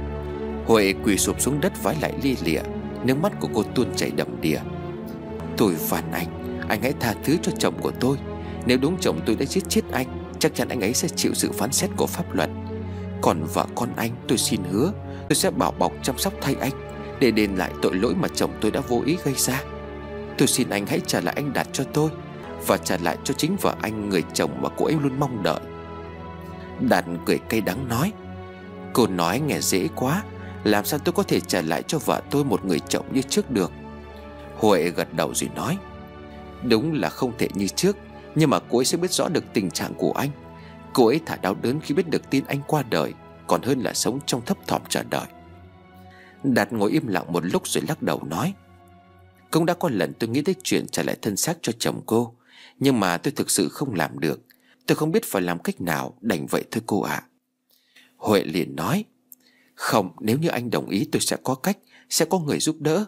S1: Huệ quỳ sụp xuống đất vái lại lia lịa. Nước mắt của cô tuôn chảy đầm đìa. Tôi van anh, anh hãy tha thứ cho chồng của tôi. Nếu đúng chồng tôi đã giết chết anh, chắc chắn anh ấy sẽ chịu sự phán xét của pháp luật. Còn vợ con anh, tôi xin hứa tôi sẽ bảo bọc chăm sóc thay anh, để đền lại tội lỗi mà chồng tôi đã vô ý gây ra. Tôi xin anh hãy trả lại anh Đạt cho tôi, và trả lại cho chính vợ anh, người chồng mà cô ấy luôn mong đợi. Đạt cười cay đắng nói: Cô nói nghe dễ quá, làm sao tôi có thể trả lại cho vợ tôi một người chồng như trước được? Huệ gật đầu rồi nói: Đúng là không thể như trước, nhưng mà cô ấy sẽ biết rõ được tình trạng của anh. Cô ấy thà đau đớn khi biết được tin anh qua đời, còn hơn là sống trong thấp thỏm chờ đợi. Đạt ngồi im lặng một lúc rồi lắc đầu nói: Cũng đã có lần tôi nghĩ tới chuyện trả lại thân xác cho chồng cô, Nhưng mà tôi thực sự không làm được. Tôi không biết phải làm cách nào, đành vậy thôi cô ạ. Huệ liền nói: Không, nếu như anh đồng ý tôi sẽ có cách, sẽ có người giúp đỡ.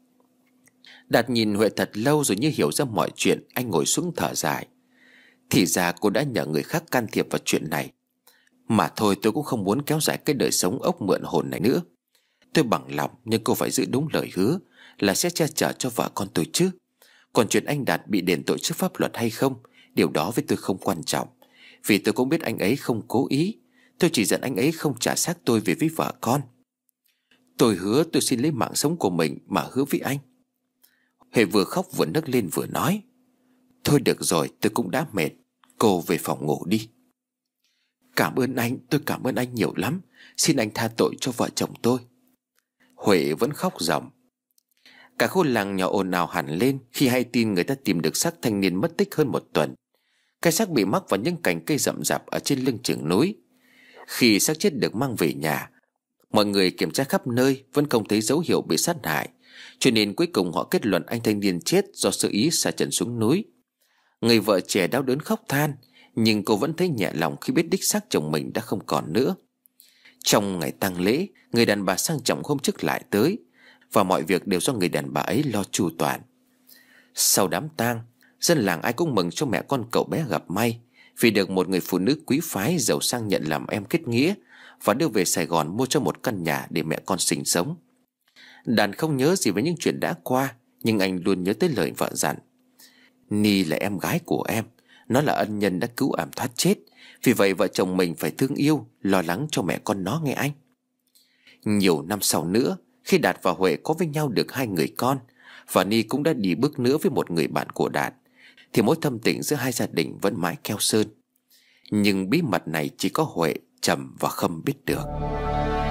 S1: Đạt nhìn Huệ thật lâu rồi như hiểu ra mọi chuyện. Anh ngồi xuống thở dài. Thì ra cô đã nhờ người khác can thiệp vào chuyện này. Mà thôi, tôi cũng không muốn kéo dài cái đời sống ốc mượn hồn này nữa. Tôi bằng lòng, nhưng cô phải giữ đúng lời hứa là sẽ che chở cho vợ con tôi chứ. Còn chuyện anh Đạt bị đền tội trước pháp luật hay không, điều đó với tôi không quan trọng. Vì tôi cũng biết anh ấy không cố ý. Tôi chỉ giận anh ấy không trả xác tôi về với vợ con. Tôi hứa tôi xin lấy mạng sống của mình mà hứa với anh. Huệ vừa khóc vừa nấc lên vừa nói: Thôi được rồi, tôi cũng đã mệt. Cô về phòng ngủ đi. Cảm ơn anh, tôi cảm ơn anh nhiều lắm. Xin anh tha tội cho vợ chồng tôi. Huệ vẫn khóc ròng. Cả khu làng nhỏ ồn ào hẳn lên khi hay tin người ta tìm được xác thanh niên mất tích hơn một tuần. Cái xác bị mắc vào những cành cây rậm rạp ở trên lưng chừng núi. Khi xác chết được mang về nhà, mọi người kiểm tra khắp nơi vẫn không thấy dấu hiệu bị sát hại, cho nên cuối cùng họ kết luận anh thanh niên chết do sơ ý sa trần xuống núi. Người vợ trẻ đau đớn khóc than, nhưng cô vẫn thấy nhẹ lòng khi biết đích xác chồng mình đã không còn nữa. Trong ngày tang lễ, người đàn bà sang trọng hôm trước lại tới, và mọi việc đều do người đàn bà ấy lo chu toàn. Sau đám tang, dân làng ai cũng mừng cho mẹ con cậu bé gặp may, vì được một người phụ nữ quý phái giàu sang nhận làm em kết nghĩa và đưa về Sài Gòn mua cho một căn nhà để mẹ con sinh sống. Đàn không nhớ gì với những chuyện đã qua, nhưng anh luôn nhớ tới lời vợ dặn: Ni là em gái của em, nó là ân nhân đã cứu em thoát chết. Vì vậy vợ chồng mình phải thương yêu, lo lắng cho mẹ con nó nghe anh. Nhiều năm sau nữa, khi Đạt và Huệ có với nhau được hai người con, và Ni cũng đã đi bước nữa với một người bạn của Đạt, thì mối thâm tình giữa hai gia đình vẫn mãi keo sơn. Nhưng bí mật này chỉ có Huệ, Trầm và Khâm biết được.